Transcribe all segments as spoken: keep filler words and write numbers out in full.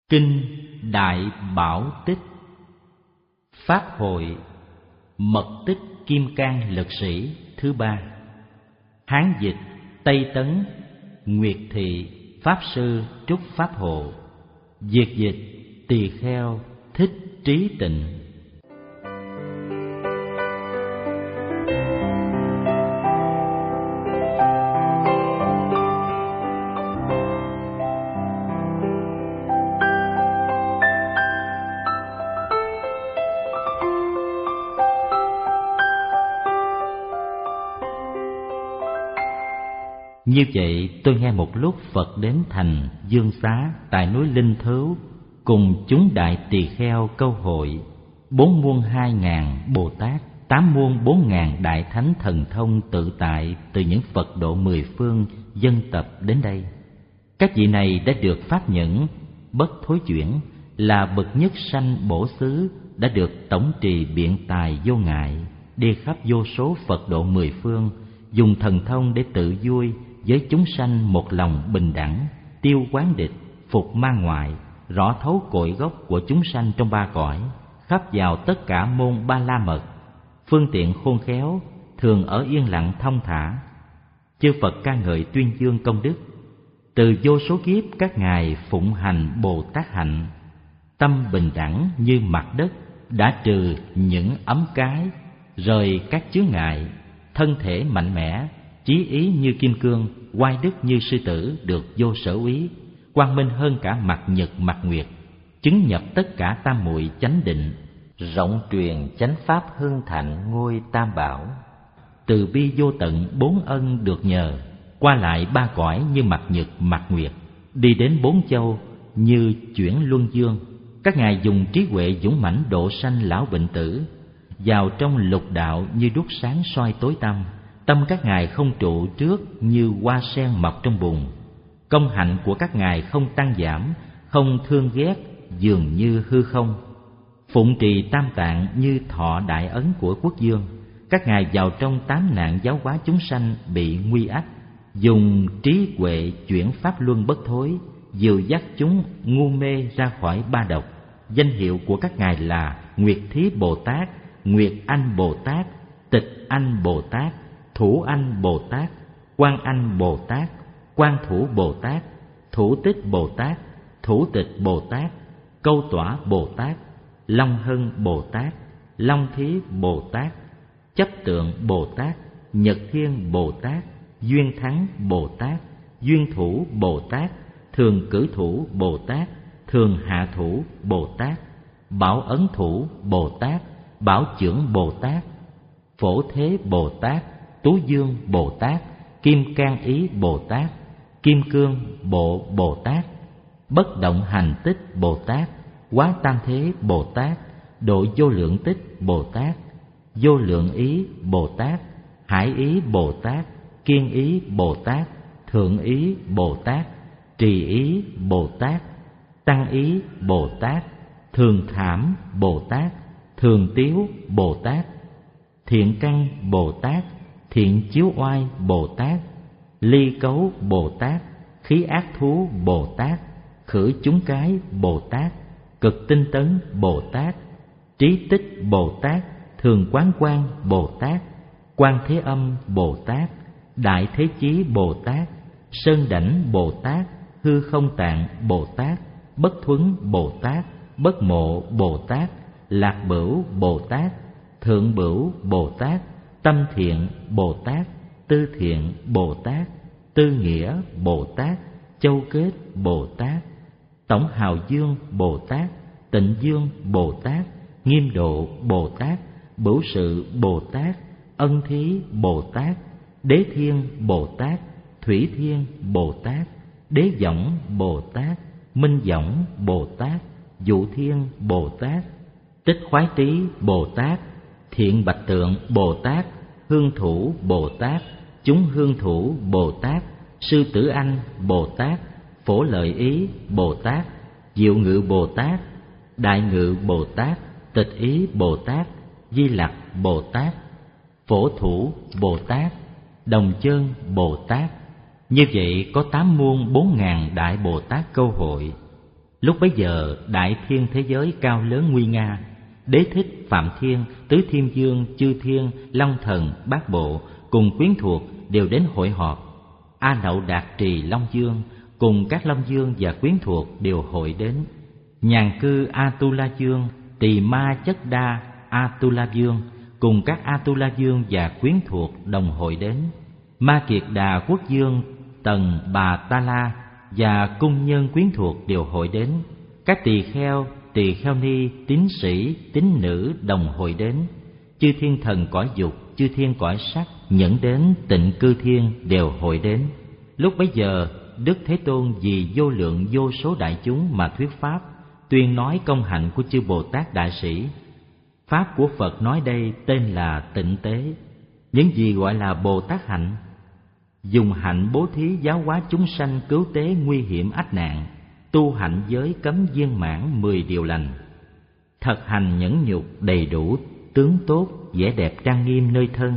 Kinh Đại Bảo Tích. Pháp hội Mật tích Kim Cang Lực Sĩ thứ ba. Hán dịch Tây Tấn Nguyệt Thị Pháp Sư Trúc Pháp Hộ. Việt dịch Tỳ Kheo Thích Trí Tịnh. Như vậy tôi nghe một lúc Phật đến thành Dương Xá tại núi Linh Thứu, cùng chúng đại tỳ kheo câu hội, bốn muôn hai ngàn Bồ Tát, tám muôn bốn ngàn đại thánh thần thông tự tại từ những Phật độ mười phương dân tập đến đây. Các vị này đã được pháp nhẫn bất thối chuyển, là bậc nhất sanh bổ xứ, đã được tổng trì biện tài vô ngại, đi khắp vô số Phật độ mười phương, dùng thần thông để tự vui với chúng sanh một lòng bình đẳng, tiêu quán địch, phục ma ngoại, rõ thấu cội gốc của chúng sanh trong ba cõi, khắp vào tất cả môn ba la mật, phương tiện khôn khéo, thường ở yên lặng thông thả. Chư Phật ca ngợi tuyên dương công đức. Từ vô số kiếp các ngài phụng hành Bồ Tát hạnh, tâm bình đẳng như mặt đất, đã trừ những ấm cái, rời các chướng ngại, thân thể mạnh mẽ, chí ý như kim cương, oai đức như sư tử, được vô sở úy, quang minh hơn cả mặt nhật mặt nguyệt, chứng nhập tất cả tam muội chánh định, rộng truyền chánh pháp hưng thạnh ngôi tam bảo. Từ bi vô tận bốn ân được nhờ, qua lại ba cõi như mặt nhật mặt nguyệt, đi đến bốn châu như chuyển luân dương. Các ngài dùng trí huệ dũng mãnh độ sanh lão bệnh tử, vào trong lục đạo như đuốc sáng soi tối tăm. Tâm các ngài không trụ trước như hoa sen mọc trong bùn. Công hạnh của các ngài không tăng giảm, không thương ghét, dường như hư không. Phụng trì tam tạng như thọ đại ấn của quốc dương. Các ngài vào trong tám nạn giáo hóa chúng sanh bị nguy ách, dùng trí huệ chuyển pháp luân bất thối, dìu dắt chúng ngu mê ra khỏi ba độc. Danh hiệu của các ngài là Nguyệt Thí Bồ Tát, Nguyệt Anh Bồ Tát, Tịch Anh Bồ Tát, Thủ Anh Bồ Tát, Quan Anh Bồ Tát, Quan Thủ Bồ Tát, Thủ Tích Bồ Tát, Thủ Tịch Bồ Tát, Câu Tỏa Bồ Tát, Long Hân Bồ Tát, Long Thí Bồ Tát, Chấp Tượng Bồ Tát, Nhật Thiên Bồ Tát, Duyên Thắng Bồ Tát, Duyên Thủ Bồ Tát, Thường Cử Thủ Bồ Tát, Thường Hạ Thủ Bồ Tát, Bảo Ấn Thủ Bồ Tát, Bảo Chưởng Bồ Tát, Phổ Thế Bồ Tát, Tú Dương Bồ Tát, Kim Cang Ý Bồ Tát, Kim Cương Bộ Bồ Tát, Bất Động Hành Tích Bồ Tát, Quá Tam Thế Bồ Tát, Độ Vô Lượng Tích Bồ Tát, Vô Lượng Ý Bồ Tát, Hải Ý Bồ Tát, Kiên Ý Bồ Tát, Thượng Ý Bồ Tát, Trì Ý Bồ Tát, Tăng Ý Bồ Tát, Thường Thảm Bồ Tát, Thường Tiếu Bồ Tát, Thiện Căn Bồ Tát, Thiện Chiếu Oai Bồ Tát, Ly Cấu Bồ Tát, Khí Ác Thú Bồ Tát, Khử Chúng Cái Bồ Tát, Cực Tinh Tấn Bồ Tát, Trí Tích Bồ Tát, Thường Quán Quan Bồ Tát, Quan Thế Âm Bồ Tát, Đại Thế Chí Bồ Tát, Sơn Đảnh Bồ Tát, Hư Không Tạng Bồ Tát, Bất Thuấn Bồ Tát, Bất Mộ Bồ Tát, Lạc Bửu Bồ Tát, Thượng Bửu Bồ Tát, Tâm Thiện Bồ Tát, Tư Thiện Bồ Tát, Tư Nghĩa Bồ Tát, Châu Kết Bồ Tát, Tổng Hào Dương Bồ Tát, Tịnh Dương Bồ Tát, Nghiêm Độ Bồ Tát, Bửu Sự Bồ Tát, Ân Thí Bồ Tát, Đế Thiên Bồ Tát, Thủy Thiên Bồ Tát, Đế Võng Bồ Tát, Minh Võng Bồ Tát, Dụ Thiên Bồ Tát, Tích Khoái Trí Bồ Tát, Thiện Bạch Tượng Bồ Tát, Hương Thủ Bồ Tát, Chúng Hương Thủ Bồ Tát, Sư Tử Anh Bồ Tát, Phổ Lợi Ý Bồ Tát, Diệu Ngự Bồ Tát, Đại Ngự Bồ Tát, Tịch Ý Bồ Tát, Di Lặc Bồ Tát, Phổ Thủ Bồ Tát, Đồng Chân Bồ Tát. Như vậy có tám muôn bốn ngàn đại Bồ Tát câu hội. Lúc bấy giờ đại thiên thế giới cao lớn nguy nga, Đế Thích, Phạm Thiên, Tứ Thiên Dương, Chư Thiên, Long Thần, Bát Bộ cùng quyến thuộc đều đến hội họp. A Nậu Đạt Trì Long Dương cùng các Long Dương và quyến thuộc đều hội đến. Nhàn cư Atula Dương, Tỳ Ma Chất Đa Atula Dương cùng các Atula Dương và quyến thuộc đồng hội đến. Ma Kiệt Đà Quốc Dương, Tần Bà Ta La và cung nhân quyến thuộc đều hội đến. Các tỳ kheo, tỳ kheo ni, tín sĩ, tín nữ đồng hội đến. Chư thiên thần cõi dục, chư thiên cõi sắc, nhẫn đến Tịnh Cư Thiên đều hội đến. Lúc bấy giờ Đức Thế Tôn vì vô lượng vô số đại chúng mà thuyết pháp, tuyên nói công hạnh của chư Bồ Tát đại sĩ. Pháp của Phật nói đây tên là tịnh tế. Những gì gọi là Bồ Tát hạnh? Dùng hạnh bố thí giáo hóa chúng sanh cứu tế nguy hiểm ách nạn, tu hạnh giới cấm viên mãn mười điều lành, thật hành nhẫn nhục đầy đủ tướng tốt vẻ đẹp trang nghiêm nơi thân,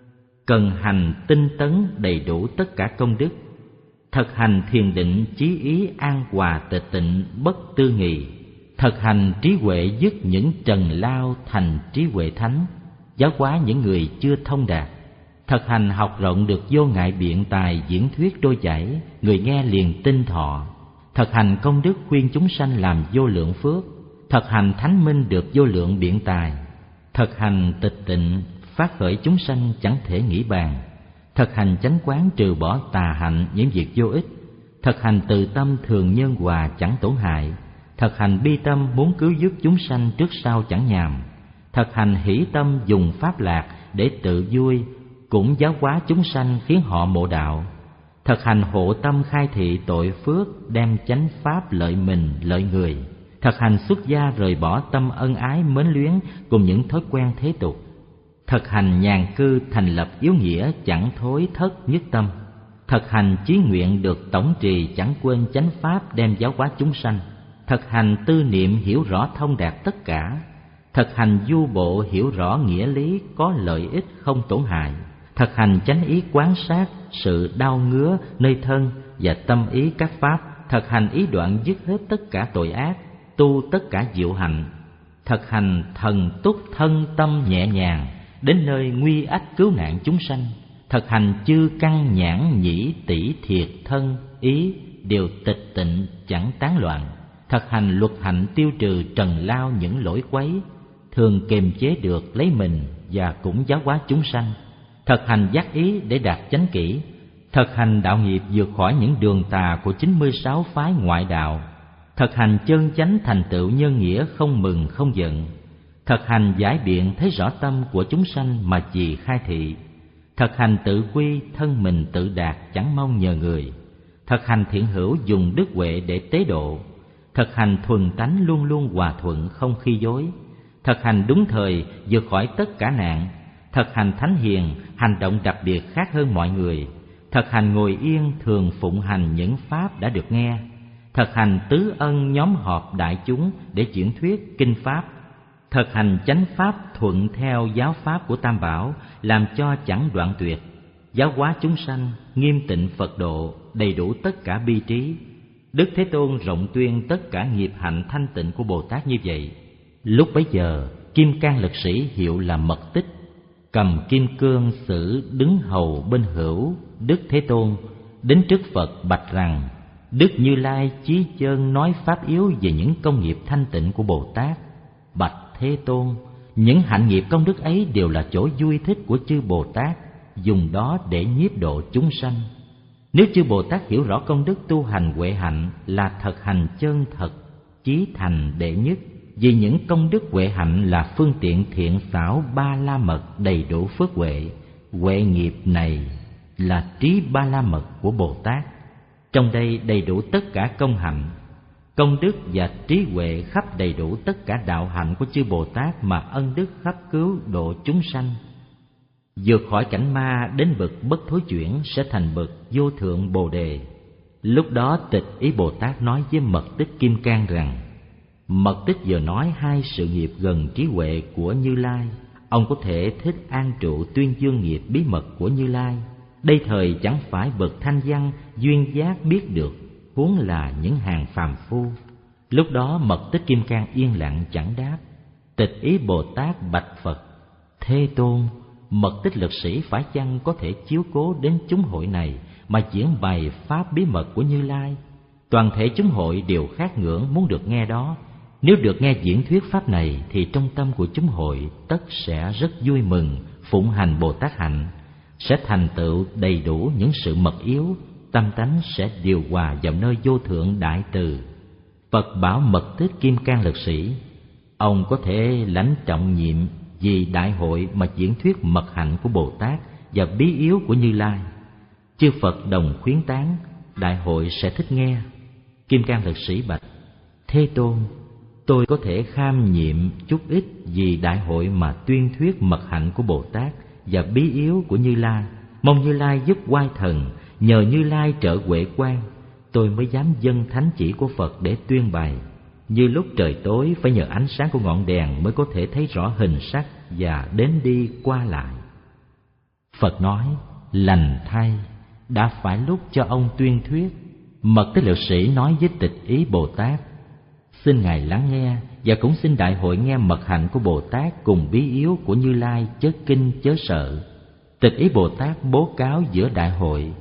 cần hành tinh tấn đầy đủ tất cả công đức, thực hành thiền định chí ý an hòa tịch tịnh bất tư nghì, thực hành trí huệ dứt những trần lao thành trí huệ thánh, giáo hóa những người chưa thông đạt, thực hành học rộng được vô ngại biện tài diễn thuyết trôi chảy, người nghe liền tin thọ, thực hành công đức khuyên chúng sanh làm vô lượng phước, thực hành thánh minh được vô lượng biện tài, thực hành tịch tịnh phát khởi chúng sanh chẳng thể nghĩ bàn, thực hành chánh quán trừ bỏ tà hạnh những việc vô ích, thực hành từ tâm thường nhân hòa chẳng tổn hại, thực hành bi tâm muốn cứu giúp chúng sanh trước sau chẳng nhàm, thực hành hỷ tâm dùng pháp lạc để tự vui, cũng giáo hóa chúng sanh khiến họ mộ đạo, thực hành hộ tâm khai thị tội phước đem chánh pháp lợi mình lợi người, thực hành xuất gia rời bỏ tâm ân ái mến luyến cùng những thói quen thế tục, thực hành nhàn cư thành lập yếu nghĩa chẳng thối thất nhất tâm, thực hành chí nguyện được tổng trì chẳng quên chánh pháp đem giáo hóa chúng sanh, thực hành tư niệm hiểu rõ thông đạt tất cả, thực hành du bộ hiểu rõ nghĩa lý có lợi ích không tổn hại, thực hành chánh ý quán sát sự đau ngứa nơi thân và tâm ý các pháp, thực hành ý đoạn dứt hết tất cả tội ác, tu tất cả diệu hạnh, thực hành thần túc thân tâm nhẹ nhàng đến nơi nguy ách cứu nạn chúng sanh, thực hành chư căn nhãn nhĩ tỷ thiệt thân ý đều tịch tịnh chẳng tán loạn, thực hành luật hạnh tiêu trừ trần lao những lỗi quấy, thường kiềm chế được lấy mình và cũng giáo hóa chúng sanh, thực hành giác ý để đạt chánh kỷ, thực hành đạo nghiệp vượt khỏi những đường tà của chín mươi sáu phái ngoại đạo, thực hành chân chánh thành tựu nhân nghĩa không mừng không giận, thực hành giải biện thấy rõ tâm của chúng sanh mà trì khai thị, thực hành tự quy thân mình tự đạt chẳng mong nhờ người, thực hành thiện hữu dùng đức huệ để tế độ, thực hành thuần tánh luôn luôn hòa thuận không khi dối, thực hành đúng thời vượt khỏi tất cả nạn, thực hành thánh hiền hành động đặc biệt khác hơn mọi người, thực hành ngồi yên thường phụng hành những pháp đã được nghe, thực hành tứ ân nhóm họp đại chúng để diễn thuyết kinh pháp, thực hành chánh pháp thuận theo giáo pháp của Tam Bảo làm cho chẳng đoạn tuyệt, giáo hóa chúng sanh nghiêm tịnh Phật độ đầy đủ tất cả bi trí. Đức Thế Tôn rộng tuyên tất cả nghiệp hạnh thanh tịnh của Bồ Tát như vậy. Lúc bấy giờ Kim Cang Lực Sĩ hiệu là Mật Tích, cầm kim cương sử đứng hầu bên hữu Đức Thế Tôn, đến trước Phật bạch rằng: Đức Như Lai chí chân nói pháp yếu về những công nghiệp thanh tịnh của Bồ Tát. Bạch Thế Tôn, những hạnh nghiệp công đức ấy đều là chỗ vui thích của chư Bồ Tát, dùng đó để nhiếp độ chúng sanh. Nếu chư Bồ Tát hiểu rõ công đức tu hành huệ hạnh là thật hành chân thật, chí thành đệ nhất, vì những công đức huệ hạnh là phương tiện thiện xảo ba la mật đầy đủ phước huệ. Huệ nghiệp này là trí ba la mật của Bồ Tát. Trong đây đầy đủ tất cả công hạnh, công đức và trí huệ khắp đầy đủ tất cả đạo hạnh của chư Bồ Tát mà ân đức khắp cứu độ chúng sanh. Vượt khỏi cảnh ma đến bậc bất thối chuyển sẽ thành bậc vô thượng Bồ Đề. Lúc đó Tịch Ý Bồ Tát nói với Mật Tích Kim Cang rằng: Mật Tích vừa nói hai sự nghiệp gần trí huệ của Như Lai, ông có thể thích an trụ tuyên dương nghiệp bí mật của Như Lai. Đây thời chẳng phải bậc thanh văn duyên giác biết được, huống là những hàng phàm phu. Lúc đó Mật Tích Kim Cang yên lặng chẳng đáp. Tịch Ý Bồ Tát bạch Phật: Thế Tôn, Mật Tích Lực Sĩ phải chăng có thể chiếu cố đến chúng hội này mà diễn bày pháp bí mật của Như Lai? Toàn thể chúng hội đều khát ngưỡng muốn được nghe đó. Nếu được nghe diễn thuyết pháp này thì trong tâm của chúng hội tất sẽ rất vui mừng, phụng hành Bồ Tát hạnh, sẽ thành tựu đầy đủ những sự mật yếu, tâm tánh sẽ điều hòa vào nơi vô thượng đại từ. Phật bảo Mật Tích Kim Cang Lực Sĩ: ông có thể lãnh trọng nhiệm vì đại hội mà diễn thuyết mật hạnh của Bồ Tát và bí yếu của Như Lai. Chư Phật đồng khuyến tán, đại hội sẽ thích nghe. Kim Cang Lực Sĩ bạch: Thế Tôn, tôi có thể kham nhiệm chút ít vì đại hội mà tuyên thuyết mật hạnh của Bồ Tát và bí yếu của Như Lai. Mong Như Lai giúp oai thần, nhờ Như Lai trợ huệ quang, tôi mới dám dâng thánh chỉ của Phật để tuyên bày. Như lúc trời tối phải nhờ ánh sáng của ngọn đèn mới có thể thấy rõ hình sắc và đến đi qua lại. Phật nói: lành thay, đã phải lúc cho ông tuyên thuyết. Mật Tích Lực Sĩ nói với Tịch Ý Bồ Tát: xin Ngài lắng nghe, và cũng xin đại hội nghe mật hạnh của Bồ Tát cùng bí yếu của Như Lai, chớ kinh chớ sợ. Tịch Ý Bồ Tát bố cáo giữa đại hội: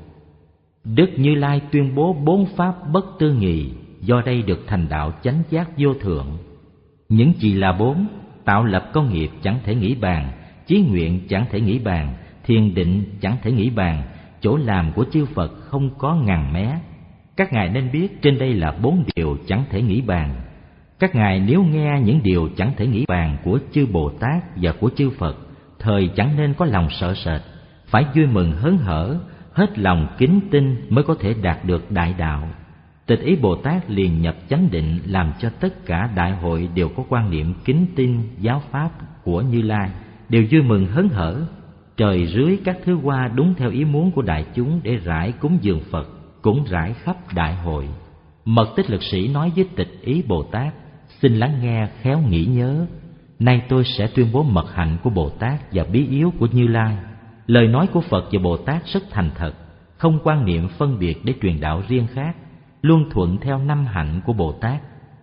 Đức Như Lai tuyên bố bốn pháp bất tư nghì, do đây được thành đạo chánh giác vô thượng. Những gì là bốn: tạo lập công nghiệp chẳng thể nghĩ bàn, chí nguyện chẳng thể nghĩ bàn, thiền định chẳng thể nghĩ bàn, chỗ làm của chư Phật không có ngàn mé. Các ngài nên biết trên đây là bốn điều chẳng thể nghĩ bàn. Các ngài nếu nghe những điều chẳng thể nghĩ bàn của chư Bồ Tát và của chư Phật, thời chẳng nên có lòng sợ sệt, phải vui mừng hớn hở, hết lòng kính tin mới có thể đạt được đại đạo. Tịch Ý Bồ Tát liền nhập chánh định, làm cho tất cả đại hội đều có quan niệm kính tin giáo pháp của Như Lai, đều vui mừng hớn hở. Trời rưới các thứ hoa đúng theo ý muốn của đại chúng để rải cúng dường Phật, cũng rải khắp đại hội. Mật Tích Lực Sĩ nói với Tịch Ý Bồ Tát: xin lắng nghe khéo nghĩ nhớ. Nay tôi sẽ tuyên bố mật hạnh của Bồ Tát và bí yếu của Như Lai. Lời nói của Phật và Bồ Tát rất thành thật, không quan niệm phân biệt để truyền đạo riêng khác, luôn thuận theo năm hạnh của Bồ Tát.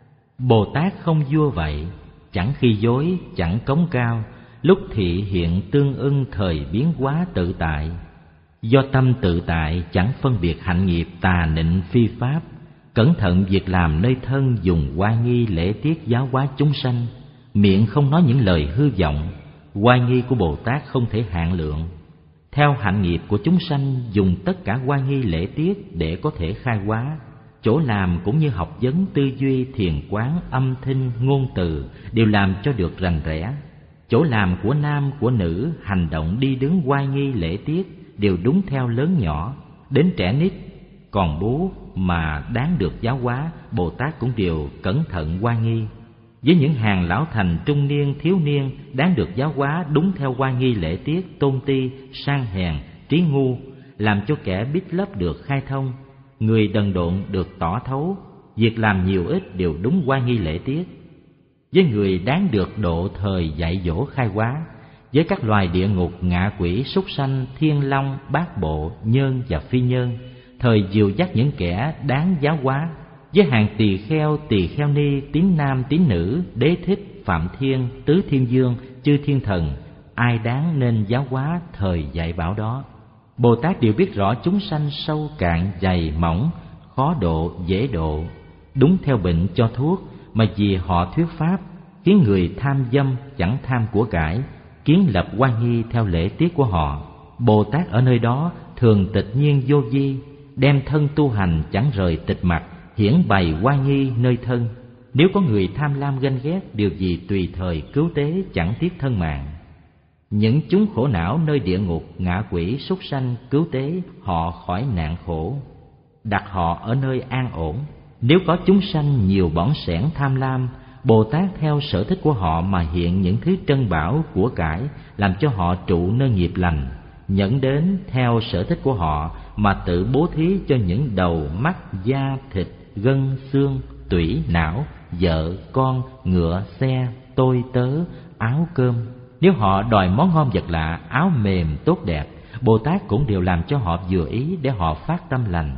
Bồ Tát không vua vậy, chẳng khi dối, chẳng cống cao, lúc thị hiện tương ưng thời biến hóa tự tại. Do tâm tự tại chẳng phân biệt hạnh nghiệp tà nịnh phi pháp, cẩn thận việc làm nơi thân dùng oai nghi lễ tiết giáo hóa chúng sanh, miệng không nói những lời hư vọng. Oai nghi của Bồ Tát không thể hạn lượng. Theo hạnh nghiệp của chúng sanh dùng tất cả oai nghi lễ tiết để có thể khai hóa. Chỗ làm cũng như học vấn, tư duy, thiền quán, âm thanh, ngôn từ đều làm cho được rành rẽ. Chỗ làm của nam, của nữ, hành động đi đứng oai nghi lễ tiết đều đúng theo lớn nhỏ, đến trẻ nít còn bú mà đáng được giáo hóa, Bồ Tát cũng đều cẩn thận oai nghi. Với những hàng lão thành, trung niên, thiếu niên đáng được giáo hóa đúng theo oai nghi lễ tiết, tôn ti, sang hèn, trí ngu, làm cho kẻ biết lấp được khai thông, người đần độn được tỏ thấu, việc làm nhiều ít đều đúng oai nghi lễ tiết. Với người đáng được độ thời dạy dỗ khai hóa, với các loài địa ngục, ngạ quỷ, súc sanh, thiên long, bát bộ, nhân và phi nhân, thời dìu dắt những kẻ đáng giáo hóa. Với hàng tỳ kheo, tỳ kheo ni, tín nam, tín nữ, đế thích, phạm thiên, tứ thiên dương, chư thiên thần, ai đáng nên giáo hóa thời dạy bảo đó. Bồ Tát đều biết rõ chúng sanh sâu cạn, dày mỏng, khó độ, dễ độ, đúng theo bệnh cho thuốc, mà vì họ thuyết pháp khiến người tham dâm chẳng tham của cải, kiến lập oai nghi theo lễ tiết của họ. Bồ Tát ở nơi đó thường tịch nhiên vô vi, đem thân tu hành chẳng rời tịch mặt, hiển bày oai nghi nơi thân. Nếu có người tham lam ganh ghét, điều gì tùy thời cứu tế chẳng tiếc thân mạng. Những chúng khổ não nơi địa ngục, ngạ quỷ, súc sanh cứu tế họ khỏi nạn khổ, đặt họ ở nơi an ổn. Nếu có chúng sanh nhiều bỏng sẻn tham lam, Bồ Tát theo sở thích của họ mà hiện những thứ trân bảo của cải, làm cho họ trụ nơi nghiệp lành. Nhẫn đến theo sở thích của họ mà tự bố thí cho những đầu, mắt, da, thịt, gân, xương, tủy, não, vợ, con, ngựa, xe, tôi tớ, áo cơm. Nếu họ đòi món ngon vật lạ, áo mềm tốt đẹp, Bồ Tát cũng đều làm cho họ vừa ý để họ phát tâm lành.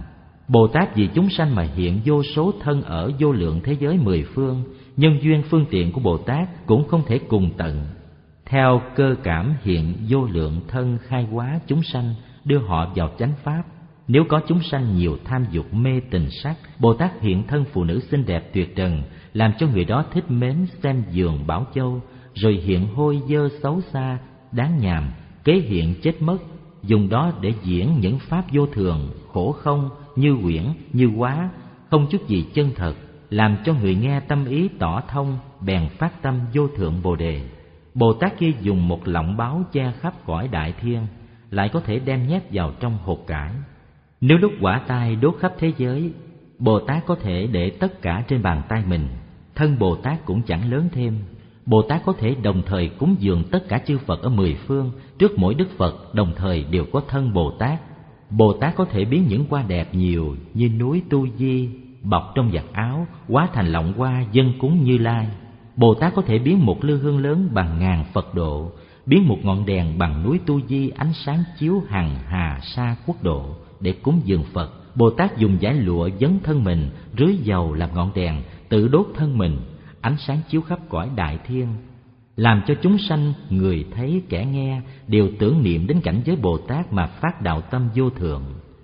Bồ Tát vì chúng sanh mà hiện vô số thân ở vô lượng thế giới mười phương. Nhân duyên phương tiện của Bồ Tát cũng không thể cùng tận. Theo cơ cảm hiện vô lượng thân khai hóa chúng sanh, đưa họ vào chánh pháp. Nếu có chúng sanh nhiều tham dục mê tình sắc, Bồ Tát hiện thân phụ nữ xinh đẹp tuyệt trần, làm cho người đó thích mến xem giường bảo châu, rồi hiện hôi dơ xấu xa, đáng nhàm, kế hiện chết mất, dùng đó để diễn những pháp vô thường, khổ không, như quyển, như hóa, không chút gì chân thật, làm cho người nghe tâm ý tỏ thông, bèn phát tâm vô thượng Bồ Đề. Bồ Tát kia dùng một lọng báo che khắp cõi đại thiên, lại có thể đem nhét vào trong hột cải. Nếu lúc hỏa tai đốt khắp thế giới, Bồ Tát có thể để tất cả trên bàn tay mình, thân Bồ Tát cũng chẳng lớn thêm. Bồ Tát có thể đồng thời cúng dường tất cả chư Phật ở mười phương, trước mỗi Đức Phật đồng thời đều có thân Bồ Tát. Bồ Tát có thể biến những hoa đẹp nhiều như núi Tu Di bọc trong giặt áo, hóa thành lọng hoa dâng cúng Như Lai. Bồ Tát có thể biến một lư hương lớn bằng ngàn Phật độ, biến một ngọn đèn bằng núi Tu Di ánh sáng chiếu hằng hà sa quốc độ để cúng dường Phật. Bồ Tát dùng dải lụa dấn thân mình, rưới dầu làm ngọn đèn, tự đốt thân mình, ánh sáng chiếu khắp cõi đại thiên, làm cho chúng sanh người thấy kẻ nghe đều tưởng niệm đến cảnh giới Bồ Tát mà phát đạo tâm vô thượng.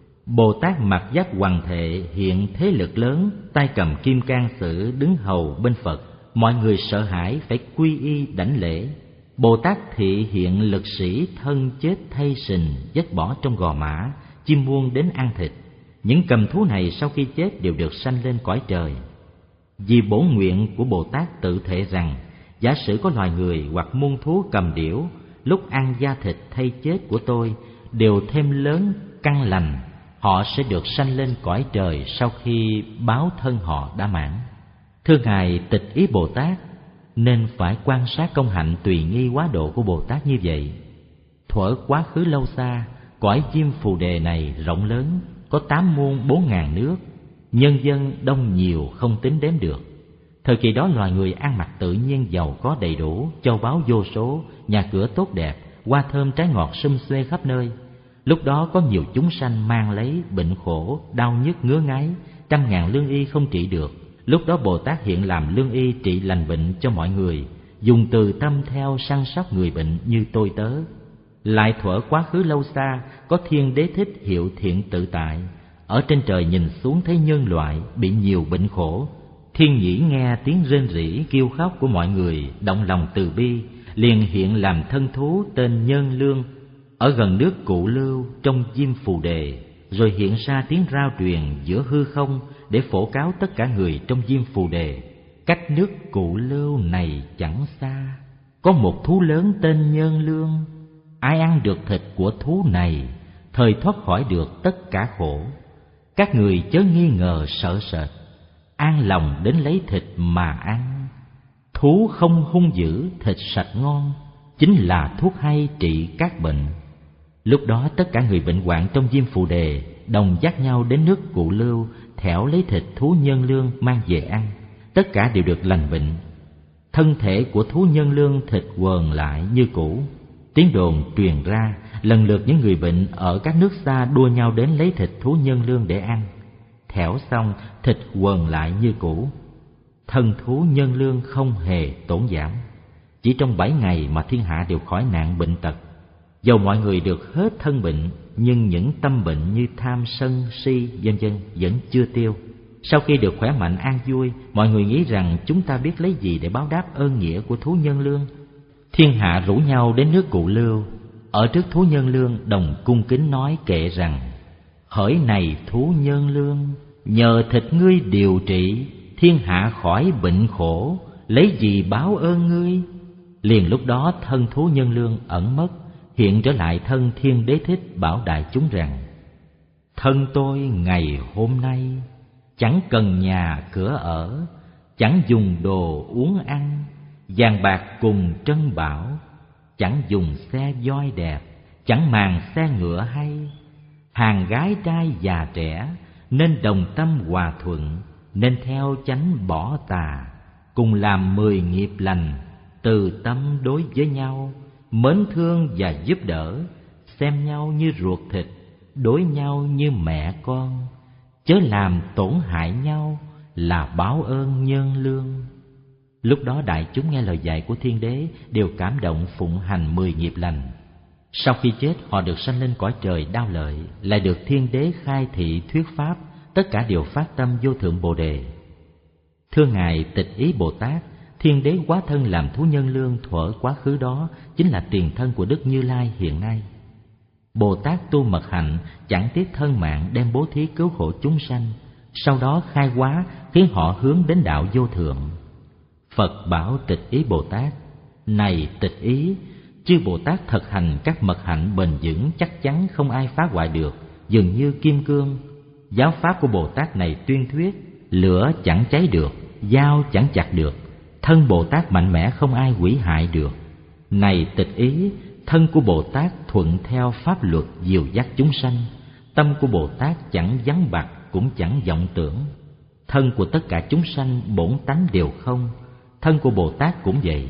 Bồ Tát mặc giáp hoàng thệ hiện thế lực lớn, tay cầm kim cang sử đứng hầu bên Phật, mọi người sợ hãi phải quy y đảnh lễ. Bồ Tát thị hiện lực sĩ thân chết thay sình vết bỏ trong gò mã, chim muôn đến ăn thịt. Những cầm thú này sau khi chết đều được sanh lên cõi trời. Vì bổn nguyện của Bồ Tát tự thệ rằng, giả sử có loài người hoặc muôn thú cầm điểu, lúc ăn da thịt thay chết của tôi đều thêm lớn căn lành, họ sẽ được sanh lên cõi trời sau khi báo thân họ đã mãn. Thưa Ngài Tịch Ý Bồ Tát, nên phải quan sát công hạnh tùy nghi quá độ của Bồ Tát như vậy. Thuở quá khứ lâu xa, cõi Diêm Phù Đề này rộng lớn, có tám muôn bốn ngàn nước, nhân dân đông nhiều không tính đếm được. Thời kỳ đó loài người ăn mặc tự nhiên giàu có đầy đủ, châu báu vô số, nhà cửa tốt đẹp, hoa thơm trái ngọt sum xuê khắp nơi. Lúc đó có nhiều chúng sanh mang lấy bệnh khổ, đau nhức ngứa ngáy, trăm ngàn lương y không trị được. Lúc đó Bồ Tát hiện làm lương y trị lành bệnh cho mọi người, dùng từ tâm theo săn sóc người bệnh như tôi tớ. Lại thuở quá khứ lâu xa, có Thiên Đế Thích hiệu Thiện Tự Tại, ở trên trời nhìn xuống thấy nhân loại bị nhiều bệnh khổ. Thiên Nhĩ nghe tiếng rên rỉ kêu khóc của mọi người, động lòng từ bi, liền hiện làm thân thú tên Nhân Lương ở gần nước Cụ Lưu trong Diêm Phù Đề, rồi hiện ra tiếng rao truyền giữa hư không để phổ cáo tất cả người trong Diêm Phù Đề. Cách nước Cụ Lưu này chẳng xa, có một thú lớn tên Nhân Lương. Ai ăn được thịt của thú này, thời thoát khỏi được tất cả khổ. Các người chớ nghi ngờ sợ sệt, an lòng đến lấy thịt mà ăn. Thú không hung dữ, thịt sạch ngon, chính là thuốc hay trị các bệnh. Lúc đó tất cả người bệnh hoạn trong Diêm Phù Đề đồng dắt nhau đến nước Cụ Lưu, thẻo lấy thịt thú Nhân Lương mang về ăn. Tất cả đều được lành bệnh. Thân thể của thú Nhân Lương thịt quờn lại như cũ. Tiếng đồn truyền ra, lần lượt những người bệnh ở các nước xa đua nhau đến lấy thịt thú Nhân Lương để ăn. Thẻo xong, thịt quờn lại như cũ. Thân thú Nhân Lương không hề tổn giảm. Chỉ trong bảy ngày mà thiên hạ đều khỏi nạn bệnh tật. Dầu mọi người được hết thân bệnh, nhưng những tâm bệnh như tham sân si vân vân vẫn chưa tiêu. Sau khi được khỏe mạnh an vui, mọi người nghĩ rằng chúng ta biết lấy gì để báo đáp ơn nghĩa của thú Nhân Lương. Thiên hạ rủ nhau đến nước Cụ Lưu, ở trước thú Nhân Lương đồng cung kính nói kệ rằng: hỡi này thú Nhân Lương, nhờ thịt ngươi điều trị, thiên hạ khỏi bệnh khổ, lấy gì báo ơn ngươi? Liền lúc đó thân thú Nhân Lương ẩn mất, hiện trở lại thân Thiên Đế Thích bảo đại chúng rằng: thân tôi ngày hôm nay chẳng cần nhà cửa ở, chẳng dùng đồ uống ăn, vàng bạc cùng trân bảo, chẳng dùng xe voi đẹp, chẳng màng xe ngựa hay. Hàng gái trai già trẻ nên đồng tâm hòa thuận, nên theo chánh bỏ tà, cùng làm mười nghiệp lành, từ tâm đối với nhau, mến thương và giúp đỡ, xem nhau như ruột thịt, đối nhau như mẹ con. chớ làm tổn hại nhau, là báo ơn nhân lương. Lúc đó đại chúng nghe lời dạy của Thiên Đế đều cảm động phụng hành mười nghiệp lành. Sau khi chết họ được sanh lên cõi trời Đao Lợi, lại được Thiên Đế khai thị thuyết pháp, tất cả đều phát tâm vô thượng Bồ Đề. Thưa Ngài Tịch Ý Bồ Tát, Thiên Đế hóa thân làm thú nhân lương thuở quá khứ đó chính là tiền thân của Đức Như Lai hiện nay. Bồ Tát tu mật hạnh, chẳng tiếc thân mạng đem bố thí cứu khổ chúng sanh, sau đó khai hóa khiến họ hướng đến đạo vô thượng. Phật bảo Tịch Ý Bồ Tát: này Tịch Ý, chư Bồ Tát thực hành các mật hạnh bền vững chắc chắn không ai phá hoại được, dường như kim cương. Giáo pháp của Bồ Tát này tuyên thuyết, lửa chẳng cháy được, dao chẳng chặt được, thân Bồ Tát mạnh mẽ không ai hủy hại được. Này Tịch Ý, thân của Bồ Tát thuận theo pháp luật dìu dắt chúng sanh, tâm của Bồ Tát chẳng vắng bặt cũng chẳng vọng tưởng. Thân của tất cả chúng sanh bổn tánh đều không, thân của Bồ Tát cũng vậy.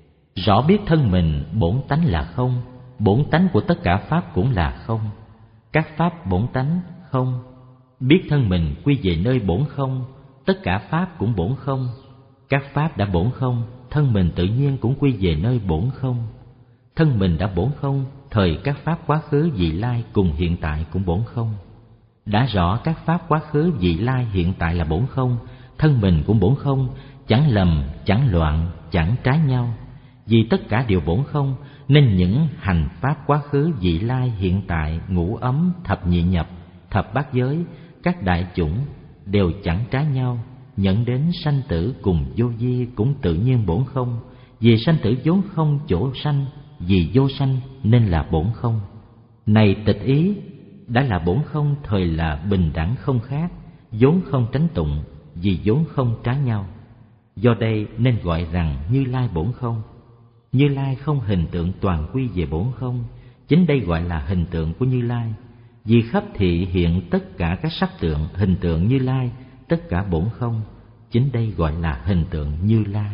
Rõ biết thân mình bổn tánh là không, bổn tánh của tất cả pháp cũng là không. Các pháp bổn tánh không, biết thân mình quy về nơi bổn không, tất cả pháp cũng bổn không. Các pháp đã bổn không, thân mình tự nhiên cũng quy về nơi bổn không. Thân mình đã bổn không, thời các pháp quá khứ vị lai cùng hiện tại cũng bổn không. Đã rõ các pháp quá khứ vị lai hiện tại là bổn không, thân mình cũng bổn không, chẳng lầm, chẳng loạn, chẳng trái nhau. Vì tất cả đều bổn không, nên những hành pháp quá khứ vị lai hiện tại, ngũ ấm, thập nhị nhập, thập bát giới, các đại chủng đều chẳng trái nhau. Nhận đến sanh tử cùng vô vi cũng tự nhiên bổn không. Vì sanh tử vốn không chỗ sanh, vì vô sanh nên là bổn không. Này Tịch Ý, đã là bổn không thời là bình đẳng không khác, vốn không tránh tụng, vì vốn không trái nhau. Do đây nên gọi rằng Như Lai bổn không. Như Lai không hình tượng toàn quy về bổn không, chính đây gọi là hình tượng của Như Lai. Vì khắp thị hiện tất cả các sắc tượng hình tượng Như Lai, tất cả bổn không, chính đây gọi là hình tượng Như Lai.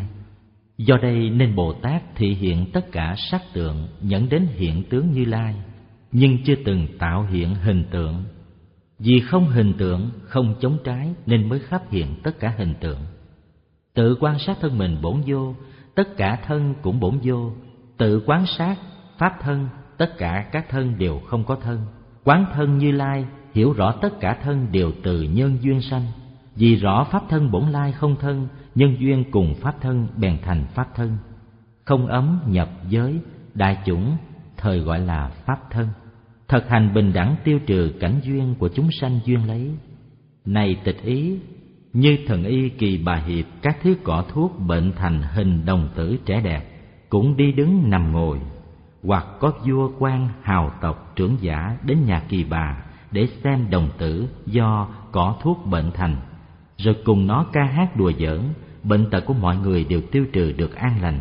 Do đây nên Bồ Tát thị hiện tất cả sắc tượng dẫn đến hiện tướng Như Lai, nhưng chưa từng tạo hiện hình tượng. Vì không hình tượng, không chống trái nên mới khắp hiện tất cả hình tượng. Tự quan sát thân mình bổn vô, tất cả thân cũng bổn vô. Tự quan sát pháp thân, tất cả các thân đều không có thân. Quán thân Như Lai, hiểu rõ tất cả thân đều từ nhân duyên sanh. Vì rõ pháp thân bổn lai không thân, nhân duyên cùng pháp thân bèn thành pháp thân. Không ấm nhập giới, đại chủng, thời gọi là pháp thân. Thực hành bình đẳng tiêu trừ cảnh duyên của chúng sanh duyên lấy. Này Tịch Ý, như thần y Kỳ Bà Hiệp, các thứ cỏ thuốc bệnh thành hình đồng tử trẻ đẹp, cũng đi đứng nằm ngồi. Hoặc có vua quan hào tộc trưởng giả đến nhà Kỳ Bà để xem đồng tử do cỏ thuốc bệnh thành, rồi cùng nó ca hát đùa giỡn, bệnh tật của mọi người đều tiêu trừ được an lành.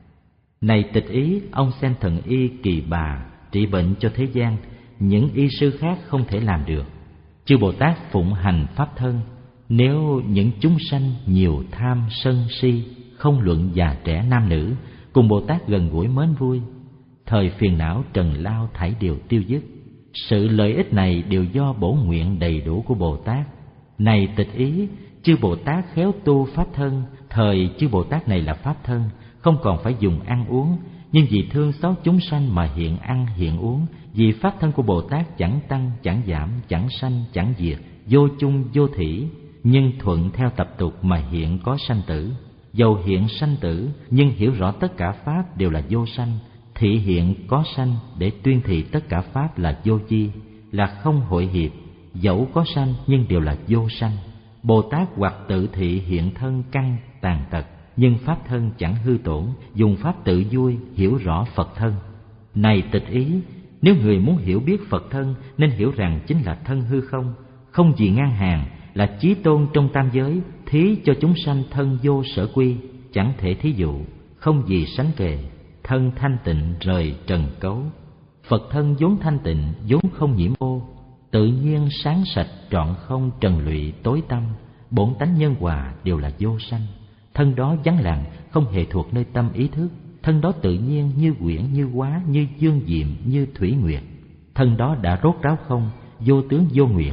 Này Tịch Ý, ông xem thần y Kỳ Bà trị bệnh cho thế gian, những y sư khác không thể làm được. Chư Bồ Tát phụng hành pháp thân, nếu những chúng sanh nhiều tham sân si, không luận già trẻ nam nữ, cùng Bồ Tát gần gũi mến vui, thời phiền não trần lao thảy đều tiêu dứt. Sự lợi ích này đều do bổ nguyện đầy đủ của Bồ Tát. Này Tịch Ý, chư Bồ Tát khéo tu pháp thân, thời chư Bồ Tát này là pháp thân, không còn phải dùng ăn uống, nhưng vì thương xót chúng sanh mà hiện ăn hiện uống. Vì pháp thân của Bồ Tát chẳng tăng, chẳng giảm, chẳng sanh, chẳng diệt, vô chung vô thủy, nhưng thuận theo tập tục mà hiện có sanh tử. Dầu hiện sanh tử, nhưng hiểu rõ tất cả pháp đều là vô sanh, thị hiện có sanh để tuyên thị tất cả pháp là vô chi, là không hội hiệp. Dẫu có sanh nhưng đều là vô sanh. Bồ Tát hoặc tự thị hiện thân căn tàn tật, nhưng pháp thân chẳng hư tổn, dùng pháp tự vui hiểu rõ Phật thân. Này Tịch Ý, nếu người muốn hiểu biết Phật thân nên hiểu rằng chính là thân hư không, không gì ngang hàng, là chí tôn trong tam giới, thí cho chúng sanh thân vô sở quy, chẳng thể thí dụ, không gì sánh kề. Thân thanh tịnh rời trần cấu, Phật thân vốn thanh tịnh, vốn không nhiễm ô, tự nhiên sáng sạch trọn không trần lụy tối tăm. Bổn tánh nhân hòa đều là vô sanh. Thân đó vắng lặng, không hề thuộc nơi tâm ý thức. Thân đó tự nhiên như quyển, như hóa, như dương diệm, như thủy nguyệt. Thân đó đã rốt ráo không, vô tướng vô nguyện.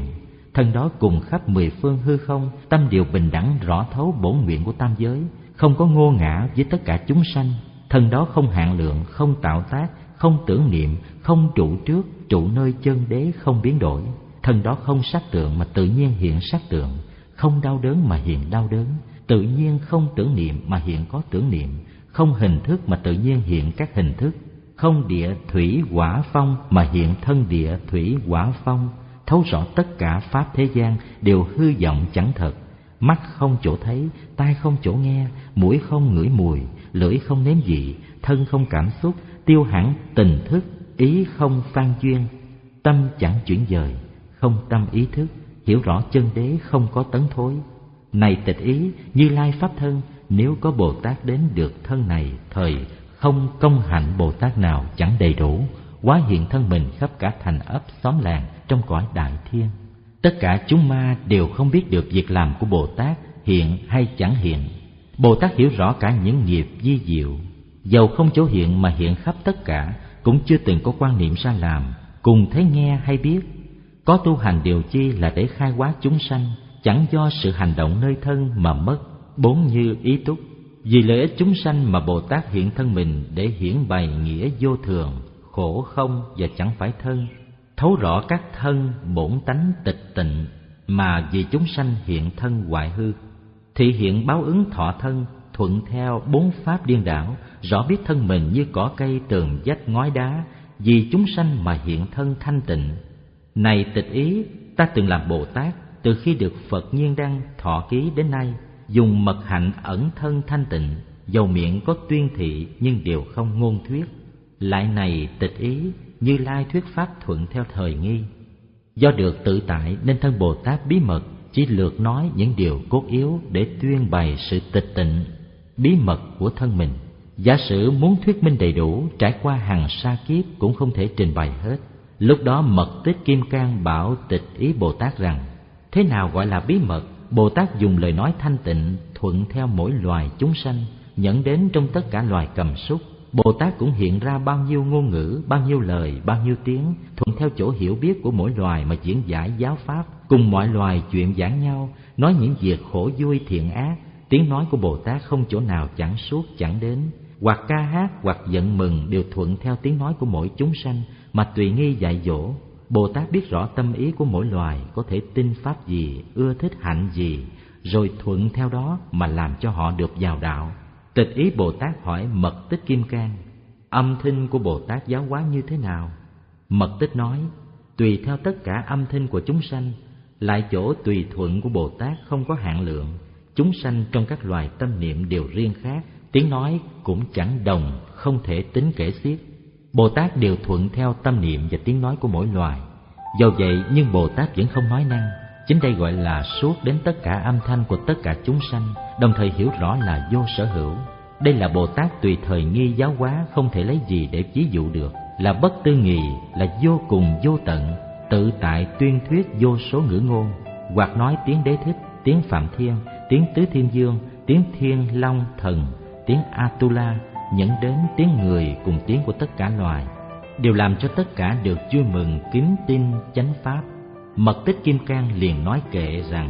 thân đó cùng khắp mười phương hư không, tâm đều bình đẳng rõ thấu bổn nguyện của tam giới, không có ngô ngã với tất cả chúng sanh. Thân đó không hạn lượng, không tạo tác, không tưởng niệm, không trụ trước, trụ nơi chân đế không biến đổi. Thân đó không sắc tượng mà tự nhiên hiện sắc tượng, không đau đớn mà hiện đau đớn, tự nhiên không tưởng niệm mà hiện có tưởng niệm, không hình thức mà tự nhiên hiện các hình thức, không địa thủy hỏa phong mà hiện thân địa thủy hỏa phong. Thấu rõ tất cả pháp thế gian đều hư vọng chẳng thật. Mắt không chỗ thấy, tai không chỗ nghe, mũi không ngửi mùi, lưỡi không nếm vị, thân không cảm xúc, tiêu hẳn tình thức, ý không phan duyên, tâm chẳng chuyển dời, không tâm ý thức, hiểu rõ chân đế không có tấn thối. Này tịch ý, Như Lai pháp thân, nếu có Bồ Tát đến được thân này, thời không công hạnh Bồ Tát nào chẳng đầy đủ, hóa hiện thân mình khắp cả thành ấp xóm làng trong cõi đại thiên. Tất cả chúng ma đều không biết được việc làm của Bồ Tát hiện hay chẳng hiện. Bồ Tát hiểu rõ cả những nghiệp vi diệu, dầu không chỗ hiện mà hiện khắp tất cả, cũng chưa từng có quan niệm ra làm, cùng thấy nghe hay biết. Có tu hành điều chi là để khai hóa chúng sanh, chẳng do sự hành động nơi thân mà mất bốn như ý túc. Vì lợi ích chúng sanh mà Bồ Tát hiện thân mình để hiển bày nghĩa vô thường, khổ không và chẳng phải thân, thấu rõ các thân bổn tánh tịch tịnh, mà vì chúng sanh hiện thân hoại hư, thị hiện báo ứng thọ thân, thuận theo bốn pháp điên đảo, rõ biết thân mình như cỏ cây tường vách ngói đá, vì chúng sanh mà hiện thân thanh tịnh. Này tịch ý, ta từng làm Bồ Tát từ khi được Phật Nhiên Đăng thọ ký đến nay, dùng mật hạnh ẩn thân thanh tịnh, dầu miệng có tuyên thị nhưng đều không ngôn thuyết. Lại này tịch ý, Như Lai thuyết pháp thuận theo thời nghi. Do được tự tại nên thân Bồ Tát bí mật chỉ lược nói những điều cốt yếu để tuyên bày sự tịch tịnh bí mật của thân mình. Giả sử muốn thuyết minh đầy đủ, trải qua hàng sa kiếp cũng không thể trình bày hết. Lúc đó Mật Tích Kim Cang bảo tịch ý Bồ Tát rằng: thế nào gọi là bí mật? Bồ Tát dùng lời nói thanh tịnh thuận theo mỗi loài chúng sanh, nhận đến trong tất cả loài cầm súc. Bồ Tát cũng hiện ra bao nhiêu ngôn ngữ, bao nhiêu lời, bao nhiêu tiếng, thuận theo chỗ hiểu biết của mỗi loài mà diễn giải giáo pháp, cùng mọi loài chuyện giảng nhau, nói những việc khổ vui thiện ác. Tiếng nói của Bồ Tát không chỗ nào chẳng suốt chẳng đến, hoặc ca hát hoặc giận mừng đều thuận theo tiếng nói của mỗi chúng sanh mà tùy nghi dạy dỗ. Bồ Tát biết rõ tâm ý của mỗi loài, có thể tin pháp gì, ưa thích hạnh gì, rồi thuận theo đó mà làm cho họ được vào đạo. Tịch ý Bồ Tát hỏi Mật Tích Kim Cang: âm thanh của Bồ Tát giáo hóa như thế nào? Mật Tích nói: tùy theo tất cả âm thanh của chúng sanh, lại chỗ tùy thuận của Bồ Tát không có hạn lượng. Chúng sanh trong các loài tâm niệm đều riêng khác, tiếng nói cũng chẳng đồng, không thể tính kể xiết. Bồ Tát đều thuận theo tâm niệm và tiếng nói của mỗi loài. Do vậy nhưng Bồ Tát vẫn không nói năng. Chính đây gọi là suốt đến tất cả âm thanh của tất cả chúng sanh, đồng thời hiểu rõ là vô sở hữu. Đây là Bồ Tát tùy thời nghi giáo hóa, không thể lấy gì để ví dụ được, là bất tư nghì, là vô cùng vô tận, tự tại tuyên thuyết vô số ngữ ngôn, hoặc nói tiếng Đế Thích, tiếng Phạm Thiên, tiếng Tứ Thiên Dương, tiếng Thiên Long Thần, tiếng Atula, dẫn đến tiếng người cùng tiếng của tất cả loài, đều làm cho tất cả được vui mừng kính tin chánh pháp. Mật Tích Kim Cang liền nói kệ rằng: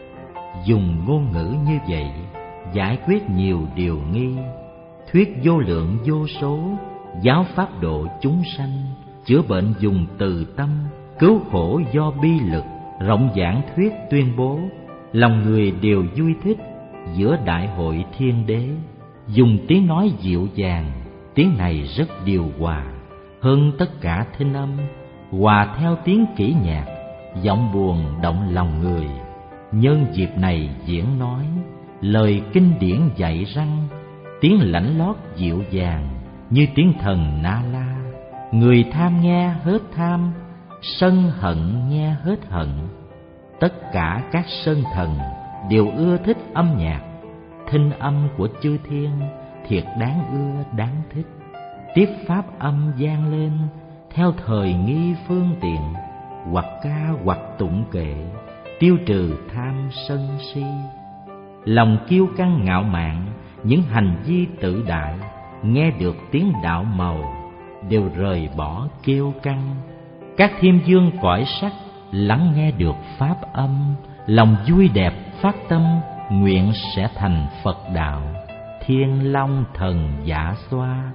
dùng ngôn ngữ như vậy giải quyết nhiều điều nghi, thuyết vô lượng vô số, giáo pháp độ chúng sanh, chữa bệnh dùng từ tâm, cứu khổ do bi lực, rộng giảng thuyết tuyên bố, lòng người đều vui thích giữa đại hội thiên đế. Dùng tiếng nói dịu dàng, tiếng này rất điều hòa hơn tất cả thinh âm, hòa theo tiếng kỹ nhạc, giọng buồn động lòng người. Nhân dịp này diễn nói lời kinh điển dạy răng, tiếng lãnh lót dịu dàng như tiếng thần Na La. Người tham nghe hết tham, sân hận nghe hết hận. Tất cả các sơn thần đều ưa thích âm nhạc, thinh âm của chư thiên thiệt đáng ưa đáng thích. Tiếp pháp âm vang lên theo thời nghi phương tiện, hoặc ca hoặc tụng kệ, tiêu trừ tham sân si. Lòng kiêu căng ngạo mạn, những hành vi tự đại, nghe được tiếng đạo màu đều rời bỏ kiêu căng. Các thiên dương cõi sắc lắng nghe được pháp âm, lòng vui đẹp phát tâm, nguyện sẽ thành Phật đạo. Thiên Long Thần Dạ Xoa,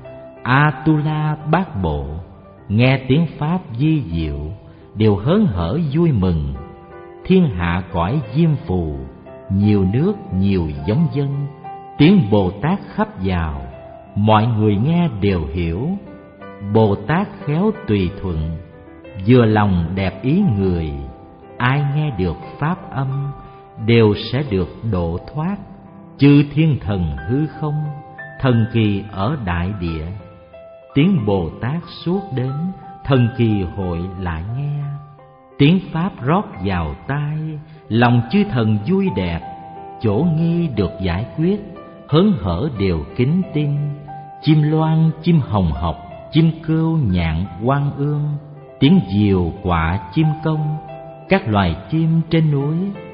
Atula Bát Bộ, nghe tiếng pháp vi diệu, đều hớn hở vui mừng. Thiên hạ cõi diêm phù, nhiều nước nhiều giống dân, tiếng Bồ Tát khắp vào, mọi người nghe đều hiểu. Bồ Tát khéo tùy thuận, vừa lòng đẹp ý người, ai nghe được pháp âm đều sẽ được độ thoát. Chư thiên thần hư không, thần kỳ ở đại địa, tiếng Bồ Tát suốt đến, thần kỳ hội lại nghe. Tiếng pháp rót vào tai, lòng chư thần vui đẹp, chỗ nghi được giải quyết, hớn hở đều kính tin. Chim loan, chim hồng học, chim cưu nhạn oan ương, tiếng diều quạ chim công, các loài chim trên núi,